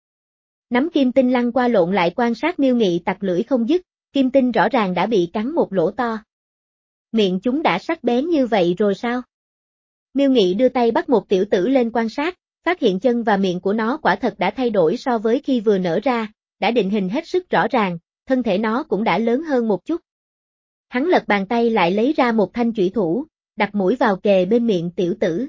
Nắm kim tinh lăn qua lộn lại quan sát Miêu Nghị tặc lưỡi không dứt, kim tinh rõ ràng đã bị cắn một lỗ to. Miệng chúng đã sắc bén như vậy rồi sao? Miêu Nghị đưa tay bắt một tiểu tử lên quan sát, phát hiện chân và miệng của nó quả thật đã thay đổi so với khi vừa nở ra, đã định hình hết sức rõ ràng, thân thể nó cũng đã lớn hơn một chút. Hắn lật bàn tay lại lấy ra một thanh chủy thủ, đặt mũi vào kề bên miệng tiểu tử.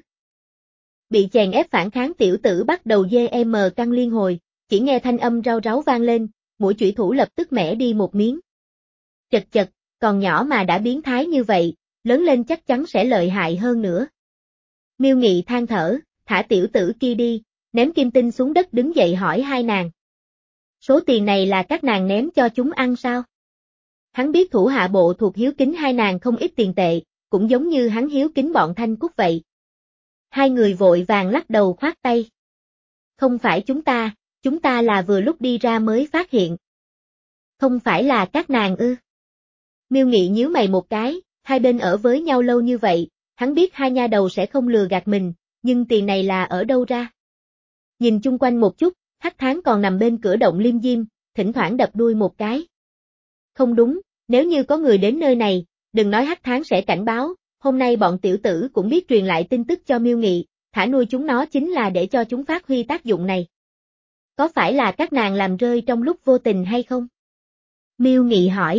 Bị chèn ép phản kháng tiểu tử bắt đầu dê em căng liên hồi, chỉ nghe thanh âm rau ráu vang lên, mũi chủy thủ lập tức mẻ đi một miếng. Chật chật, còn nhỏ mà đã biến thái như vậy, lớn lên chắc chắn sẽ lợi hại hơn nữa. Miêu Nghị than thở, thả tiểu tử kia đi, ném kim tinh xuống đất đứng dậy hỏi hai nàng. Số tiền này là các nàng ném cho chúng ăn sao? Hắn biết thủ hạ bộ thuộc hiếu kính hai nàng không ít tiền tệ, cũng giống như hắn hiếu kính bọn Thanh Cúc vậy. Hai người vội vàng lắc đầu khoát tay. Không phải chúng ta, chúng ta là vừa lúc đi ra mới phát hiện. Không phải là các nàng ư? Miêu Nghị nhíu mày một cái, hai bên ở với nhau lâu như vậy, hắn biết hai nha đầu sẽ không lừa gạt mình, nhưng tiền này là ở đâu ra? Nhìn chung quanh một chút, Hắc Tháng còn nằm bên cửa động liêm diêm, thỉnh thoảng đập đuôi một cái. Không đúng, nếu như có người đến nơi này, đừng nói Hắc Tháng sẽ cảnh báo, hôm nay bọn tiểu tử cũng biết truyền lại tin tức cho Miêu Nghị, thả nuôi chúng nó chính là để cho chúng phát huy tác dụng này. Có phải là các nàng làm rơi trong lúc vô tình hay không? Miêu Nghị hỏi.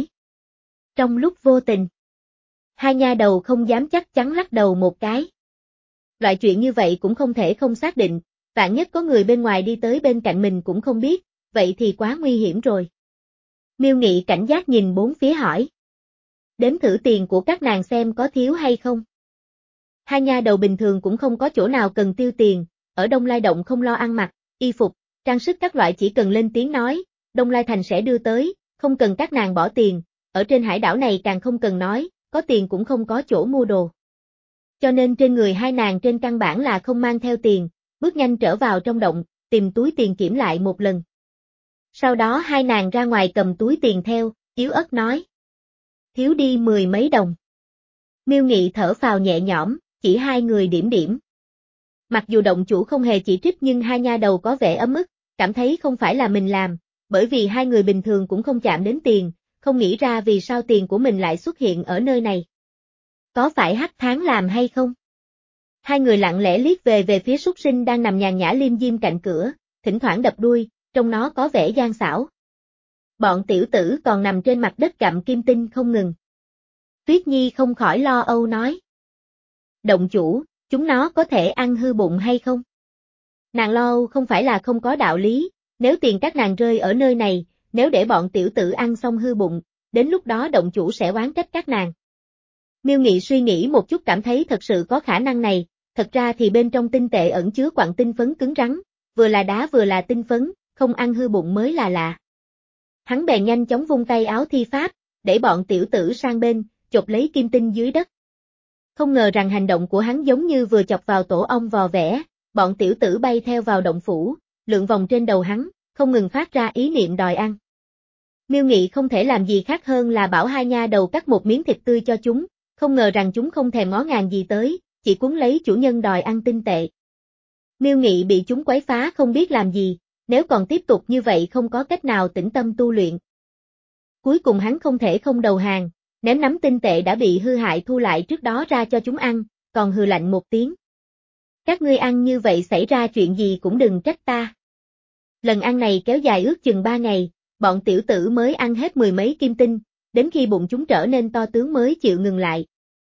Trong lúc vô tình. Hai nha đầu không dám chắc chắn lắc đầu một cái. Loại chuyện như vậy cũng không thể không xác định, vạn nhất có người bên ngoài đi tới bên cạnh mình cũng không biết, vậy thì quá nguy hiểm rồi. Miêu Nghị cảnh giác nhìn bốn phía hỏi. Đếm thử tiền của các nàng xem có thiếu hay không. Hai nha đầu bình thường cũng không có chỗ nào cần tiêu tiền, ở Đông Lai Động không lo ăn mặc, y phục, trang sức các loại chỉ cần lên tiếng nói, Đông Lai Thành sẽ đưa tới, không cần các nàng bỏ tiền, ở trên hải đảo này càng không cần nói, có tiền cũng không có chỗ mua đồ. Cho nên trên người hai nàng trên căn bản là không mang theo tiền, bước nhanh trở vào trong động, tìm túi tiền kiểm lại một lần. Sau đó hai nàng ra ngoài cầm túi tiền theo, yếu ớt nói. Thiếu đi mười mấy đồng. Miêu Nghị thở phào nhẹ nhõm, chỉ hai người điểm điểm. Mặc dù động chủ không hề chỉ trích nhưng hai nha đầu có vẻ ấm ức, cảm thấy không phải là mình làm, bởi vì hai người bình thường cũng không chạm đến tiền, không nghĩ ra vì sao tiền của mình lại xuất hiện ở nơi này. Có phải Hắc Tháng làm hay không? Hai người lặng lẽ liếc về về phía súc sinh đang nằm nhàn nhã liêm diêm cạnh cửa, thỉnh thoảng đập đuôi, trông nó có vẻ gian xảo. Bọn tiểu tử còn nằm trên mặt đất gặm kim tinh không ngừng. Tuyết Nhi không khỏi lo âu nói. Động chủ, chúng nó có thể ăn hư bụng hay không? Nàng lo âu không phải là không có đạo lý, nếu tiền các nàng rơi ở nơi này, nếu để bọn tiểu tử ăn xong hư bụng, đến lúc đó động chủ sẽ oán trách các nàng. Miêu Nghị suy nghĩ một chút cảm thấy thật sự có khả năng này, thật ra thì bên trong tinh tệ ẩn chứa quặng tinh phấn cứng rắn, vừa là đá vừa là tinh phấn, không ăn hư bụng mới là lạ. Hắn bèn nhanh chóng vung tay áo thi pháp, để bọn tiểu tử sang bên, chộp lấy kim tinh dưới đất. Không ngờ rằng hành động của hắn giống như vừa chọc vào tổ ong vò vẽ, bọn tiểu tử bay theo vào động phủ, lượn vòng trên đầu hắn, không ngừng phát ra ý niệm đòi ăn. Miêu Nghị không thể làm gì khác hơn là bảo hai nha đầu cắt một miếng thịt tươi cho chúng, không ngờ rằng chúng không thèm ngó ngàng gì tới, chỉ cuốn lấy chủ nhân đòi ăn tinh tệ. Miêu Nghị bị chúng quấy phá không biết làm gì, nếu còn tiếp tục như vậy không có cách nào tĩnh tâm tu luyện. Cuối cùng hắn không thể không đầu hàng, ném nắm tinh tệ đã bị hư hại thu lại trước đó ra cho chúng ăn, còn hừ lạnh một tiếng. Các ngươi ăn như vậy xảy ra chuyện gì cũng đừng trách ta. Lần ăn này kéo dài ước chừng ba ngày, bọn tiểu tử mới ăn hết mười mấy kim tinh, đến khi bụng chúng trở nên to tướng mới chịu ngừng lại.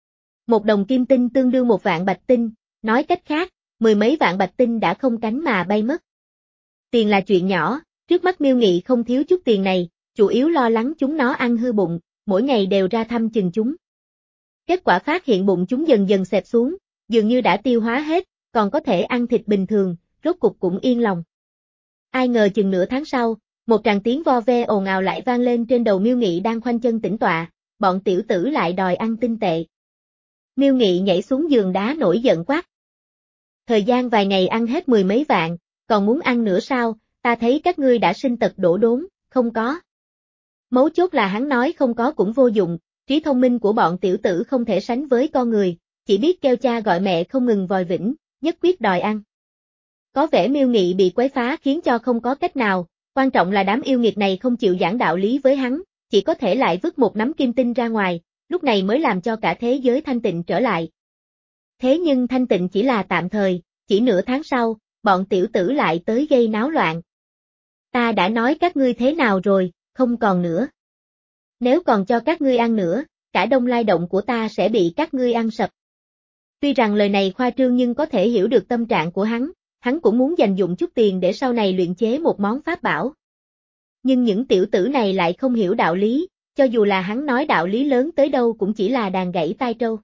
Một đồng kim tinh tương đương một vạn bạch tinh, nói cách khác, mười mấy vạn bạch tinh đã không cánh mà bay mất. Tiền là chuyện nhỏ, trước mắt Miêu Nghị không thiếu chút tiền này, chủ yếu lo lắng chúng nó ăn hư bụng, mỗi ngày đều ra thăm chừng chúng. Kết quả phát hiện bụng chúng dần dần xẹp xuống, dường như đã tiêu hóa hết, còn có thể ăn thịt bình thường, rốt cục cũng yên lòng. Ai ngờ chừng nửa tháng sau, một tràng tiếng vo ve ồn ào lại vang lên trên đầu Miêu Nghị đang khoanh chân tĩnh tọa, bọn tiểu tử lại đòi ăn tinh tệ. Miêu Nghị nhảy xuống giường đá nổi giận quát. Thời gian vài ngày ăn hết mười mấy vạn, còn muốn ăn nữa sao, ta thấy các ngươi đã sinh tật đổ đốn, không có. Mấu chốt là hắn nói không có cũng vô dụng, trí thông minh của bọn tiểu tử không thể sánh với con người, chỉ biết kêu cha gọi mẹ không ngừng vòi vĩnh, nhất quyết đòi ăn. Có vẻ Miêu Nghị bị quấy phá khiến cho không có cách nào, quan trọng là đám yêu nghiệt này không chịu giảng đạo lý với hắn, chỉ có thể lại vứt một nắm kim tinh ra ngoài, lúc này mới làm cho cả thế giới thanh tịnh trở lại. Thế nhưng thanh tịnh chỉ là tạm thời, chỉ nửa tháng sau, bọn tiểu tử lại tới gây náo loạn. Ta đã nói các ngươi thế nào rồi, không còn nữa. Nếu còn cho các ngươi ăn nữa, cả Đông Lai Động của ta sẽ bị các ngươi ăn sập. Tuy rằng lời này khoa trương nhưng có thể hiểu được tâm trạng của hắn, hắn cũng muốn dành dụm chút tiền để sau này luyện chế một món pháp bảo. Nhưng những tiểu tử này lại không hiểu đạo lý, cho dù là hắn nói đạo lý lớn tới đâu cũng chỉ là đàn gãy tai trâu.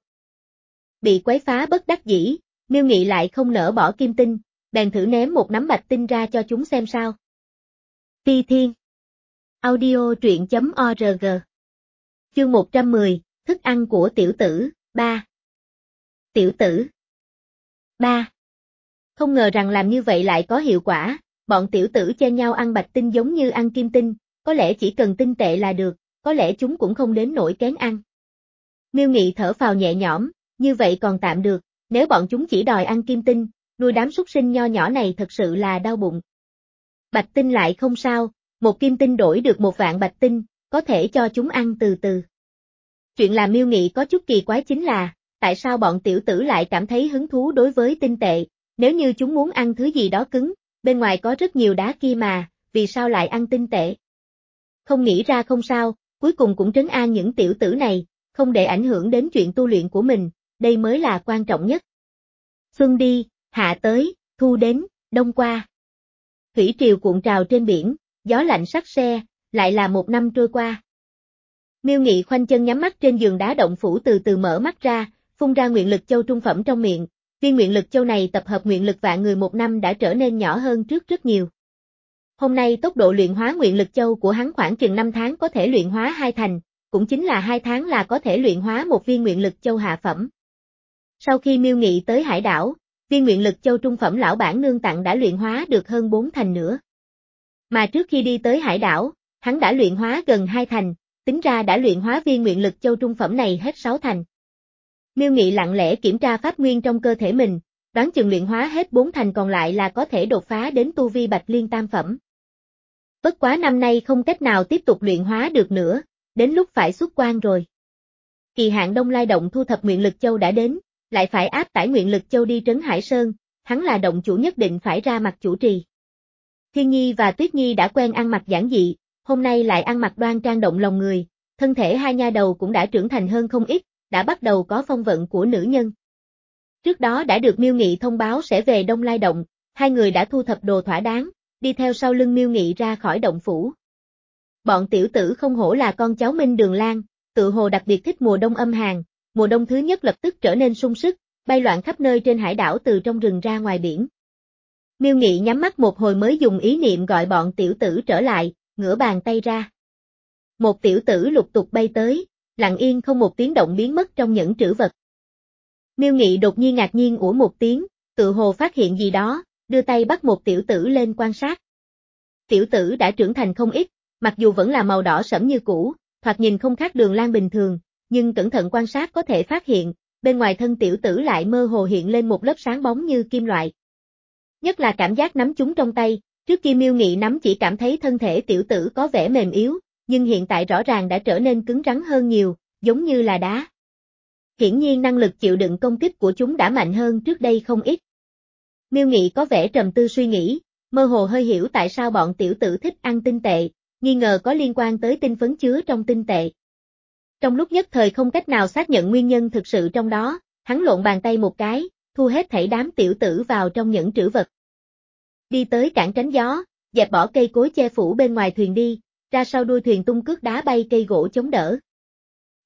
Bị quấy phá bất đắc dĩ, Miêu Nghị lại không nỡ bỏ kim tinh, bèn thử ném một nắm bạch tinh ra cho chúng xem sao. Phi Thiên Audio truyện chấm org Chương một trăm mười, Thức ăn của tiểu tử, ba. Tiểu tử ba. Không ngờ rằng làm như vậy lại có hiệu quả, bọn tiểu tử chen nhau ăn bạch tinh giống như ăn kim tinh, có lẽ chỉ cần tinh tệ là được, có lẽ chúng cũng không đến nỗi kén ăn. Miêu Nghị thở phào nhẹ nhõm, như vậy còn tạm được, nếu bọn chúng chỉ đòi ăn kim tinh, nuôi đám súc sinh nho nhỏ này thật sự là đau bụng. Bạch tinh lại không sao, một kim tinh đổi được một vạn bạch tinh, có thể cho chúng ăn từ từ. Chuyện làm Miêu Nghị có chút kỳ quái chính là, tại sao bọn tiểu tử lại cảm thấy hứng thú đối với tinh tệ, nếu như chúng muốn ăn thứ gì đó cứng, bên ngoài có rất nhiều đá kia mà, vì sao lại ăn tinh tệ? Không nghĩ ra không sao, cuối cùng cũng trấn an những tiểu tử này, không để ảnh hưởng đến chuyện tu luyện của mình, đây mới là quan trọng nhất. Xuân đi, hạ tới, thu đến, đông qua. Thủy triều cuộn trào trên biển, gió lạnh sắc se, lại là một năm trôi qua. Miêu Nghị khoanh chân nhắm mắt trên giường đá động phủ từ từ mở mắt ra, phun ra nguyện lực châu trung phẩm trong miệng, viên nguyện lực châu này tập hợp nguyện lực vạn người một năm đã trở nên nhỏ hơn trước rất nhiều. Hôm nay tốc độ luyện hóa nguyện lực châu của hắn khoảng chừng năm tháng có thể luyện hóa hai thành, cũng chính là hai tháng là có thể luyện hóa một viên nguyện lực châu hạ phẩm. Sau khi Miêu Nghị tới hải đảo, viên nguyện lực châu trung phẩm lão bản nương tặng đã luyện hóa được hơn bốn thành nữa. Mà trước khi đi tới hải đảo, hắn đã luyện hóa gần hai thành, tính ra đã luyện hóa viên nguyện lực châu trung phẩm này hết sáu thành. Miêu Nghị lặng lẽ kiểm tra pháp nguyên trong cơ thể mình, đoán chừng luyện hóa hết bốn thành còn lại là có thể đột phá đến tu vi bạch liên tam phẩm. Bất quá năm nay không cách nào tiếp tục luyện hóa được nữa, đến lúc phải xuất quan rồi. Kỳ hạn Đông Lai Động thu thập nguyện lực châu đã đến, lại phải áp tải nguyện lực châu đi trấn Hải Sơn, hắn là động chủ nhất định phải ra mặt chủ trì. Thiên Nhi và Tuyết Nhi đã quen ăn mặc giản dị, hôm nay lại ăn mặc đoan trang động lòng người, thân thể hai nha đầu cũng đã trưởng thành hơn không ít, đã bắt đầu có phong vận của nữ nhân. Trước đó đã được Miêu Nghị thông báo sẽ về Đông Lai Động, hai người đã thu thập đồ thỏa đáng, đi theo sau lưng Miêu Nghị ra khỏi động phủ. Bọn tiểu tử không hổ là con cháu Minh Đường Lan, tự hồ đặc biệt thích mùa đông âm hàn, mùa đông thứ nhất lập tức trở nên sung sức, bay loạn khắp nơi trên hải đảo từ trong rừng ra ngoài biển. Miêu Nghị nhắm mắt một hồi mới dùng ý niệm gọi bọn tiểu tử trở lại, ngửa bàn tay ra. Một tiểu tử lục tục bay tới, lặng yên không một tiếng động biến mất trong những trữ vật. Miêu Nghị đột nhiên ngạc nhiên ủa một tiếng, tự hồ phát hiện gì đó, đưa tay bắt một tiểu tử lên quan sát. Tiểu tử đã trưởng thành không ít, mặc dù vẫn là màu đỏ sẫm như cũ, thoạt nhìn không khác Đường Lan bình thường, nhưng cẩn thận quan sát có thể phát hiện, bên ngoài thân tiểu tử lại mơ hồ hiện lên một lớp sáng bóng như kim loại. Nhất là cảm giác nắm chúng trong tay, trước kia Miêu Nghị nắm chỉ cảm thấy thân thể tiểu tử có vẻ mềm yếu, nhưng hiện tại rõ ràng đã trở nên cứng rắn hơn nhiều, giống như là đá. Hiển nhiên năng lực chịu đựng công kích của chúng đã mạnh hơn trước đây không ít. Miêu Nghị có vẻ trầm tư suy nghĩ, mơ hồ hơi hiểu tại sao bọn tiểu tử thích ăn tinh tệ, nghi ngờ có liên quan tới tinh phấn chứa trong tinh tệ. Trong lúc nhất thời không cách nào xác nhận nguyên nhân thực sự trong đó, hắn lộn bàn tay một cái, thu hết thảy đám tiểu tử vào trong những trữ vật. Đi tới cản tránh gió, dẹp bỏ cây cối che phủ bên ngoài thuyền đi, ra sau đuôi thuyền tung cước đá bay cây gỗ chống đỡ.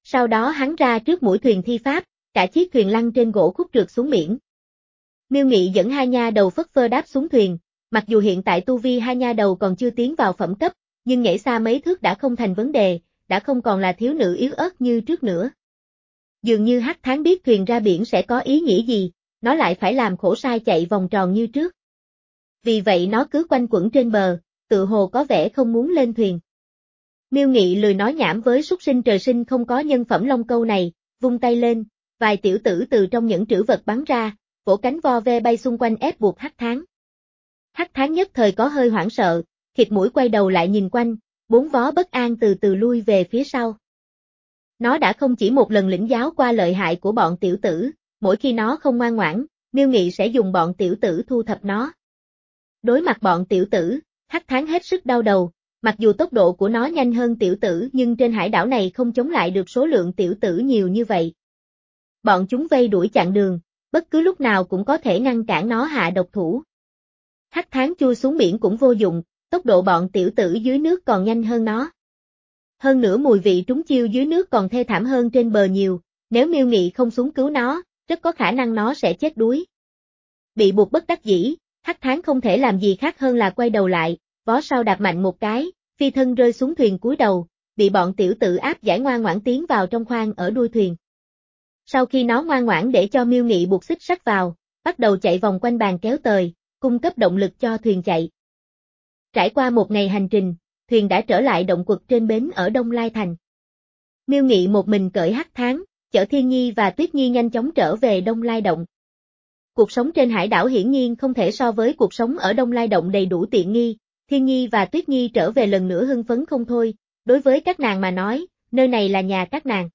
Sau đó hắn ra trước mũi thuyền thi pháp, cả chiếc thuyền lăn trên gỗ khúc trượt xuống biển. Miêu Nghị dẫn hai nha đầu phất phơ đáp xuống thuyền, mặc dù hiện tại tu vi hai nha đầu còn chưa tiến vào phẩm cấp, nhưng nhảy xa mấy thước đã không thành vấn đề, đã không còn là thiếu nữ yếu ớt như trước nữa. Dường như Hắc Tháng biết thuyền ra biển sẽ có ý nghĩa gì, nó lại phải làm khổ sai chạy vòng tròn như trước. Vì vậy nó cứ quanh quẩn trên bờ, tự hồ có vẻ không muốn lên thuyền. Miêu Nghị lười nói nhảm với súc sinh trời sinh không có nhân phẩm long câu này, vung tay lên, vài tiểu tử từ trong những trữ vật bắn ra, vỗ cánh vo ve bay xung quanh ép buộc Hắc Tháng. Hắc Tháng nhất thời có hơi hoảng sợ, khịt mũi quay đầu lại nhìn quanh, bốn vó bất an từ từ lui về phía sau. Nó đã không chỉ một lần lĩnh giáo qua lợi hại của bọn tiểu tử, mỗi khi nó không ngoan ngoãn, Miêu Nghị sẽ dùng bọn tiểu tử thu thập nó. Đối mặt bọn tiểu tử, Hắc Tháng hết sức đau đầu, mặc dù tốc độ của nó nhanh hơn tiểu tử nhưng trên hải đảo này không chống lại được số lượng tiểu tử nhiều như vậy. Bọn chúng vây đuổi chặn đường, bất cứ lúc nào cũng có thể ngăn cản nó hạ độc thủ. Hắc Tháng chui xuống biển cũng vô dụng, tốc độ bọn tiểu tử dưới nước còn nhanh hơn nó. Hơn nữa mùi vị trúng chiêu dưới nước còn thê thảm hơn trên bờ nhiều, nếu Miêu Nghị không xuống cứu nó, rất có khả năng nó sẽ chết đuối. Bị buộc bất đắc dĩ, Hắc Tháng không thể làm gì khác hơn là quay đầu lại, vó sau đạp mạnh một cái, phi thân rơi xuống thuyền cúi đầu, bị bọn tiểu tử áp giải ngoan ngoãn tiến vào trong khoang ở đuôi thuyền. Sau khi nó ngoan ngoãn để cho Miêu Nghị buộc xích sắt vào, bắt đầu chạy vòng quanh bàn kéo tời, cung cấp động lực cho thuyền chạy. Trải qua một ngày hành trình, thuyền đã trở lại động quật trên bến ở Đông Lai Thành. Miêu Nghị một mình cởi Hắc Tháng, chở Thiên Nhi và Tuyết Nhi nhanh chóng trở về Đông Lai Động. Cuộc sống trên hải đảo hiển nhiên không thể so với cuộc sống ở Đông Lai Động đầy đủ tiện nghi, Thiên Nhi và Tuyết Nhi trở về lần nữa hưng phấn không thôi, đối với các nàng mà nói, nơi này là nhà các nàng.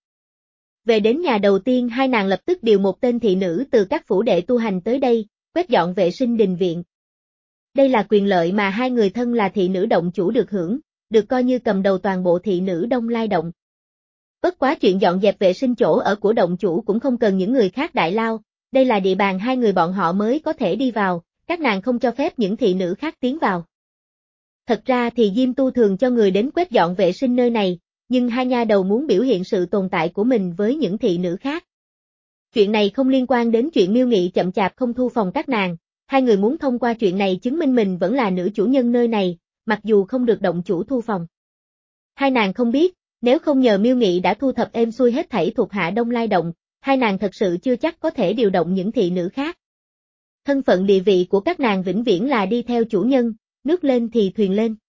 Về đến nhà đầu tiên hai nàng lập tức điều một tên thị nữ từ các phủ đệ tu hành tới đây, quét dọn vệ sinh đình viện. Đây là quyền lợi mà hai người thân là thị nữ động chủ được hưởng, được coi như cầm đầu toàn bộ thị nữ Đông Lai Động. Bất quá chuyện dọn dẹp vệ sinh chỗ ở của động chủ cũng không cần những người khác đại lao, đây là địa bàn hai người bọn họ mới có thể đi vào, các nàng không cho phép những thị nữ khác tiến vào. Thật ra thì Diêm Tu thường cho người đến quét dọn vệ sinh nơi này, nhưng hai nha đầu muốn biểu hiện sự tồn tại của mình với những thị nữ khác. Chuyện này không liên quan đến chuyện Miêu Nghị chậm chạp không thu phòng các nàng, hai người muốn thông qua chuyện này chứng minh mình vẫn là nữ chủ nhân nơi này, mặc dù không được động chủ thu phòng. Hai nàng không biết, nếu không nhờ Miêu Nghị đã thu thập êm xuôi hết thảy thuộc hạ Đông Lai Động, hai nàng thật sự chưa chắc có thể điều động những thị nữ khác. Thân phận địa vị của các nàng vĩnh viễn là đi theo chủ nhân, nước lên thì thuyền lên.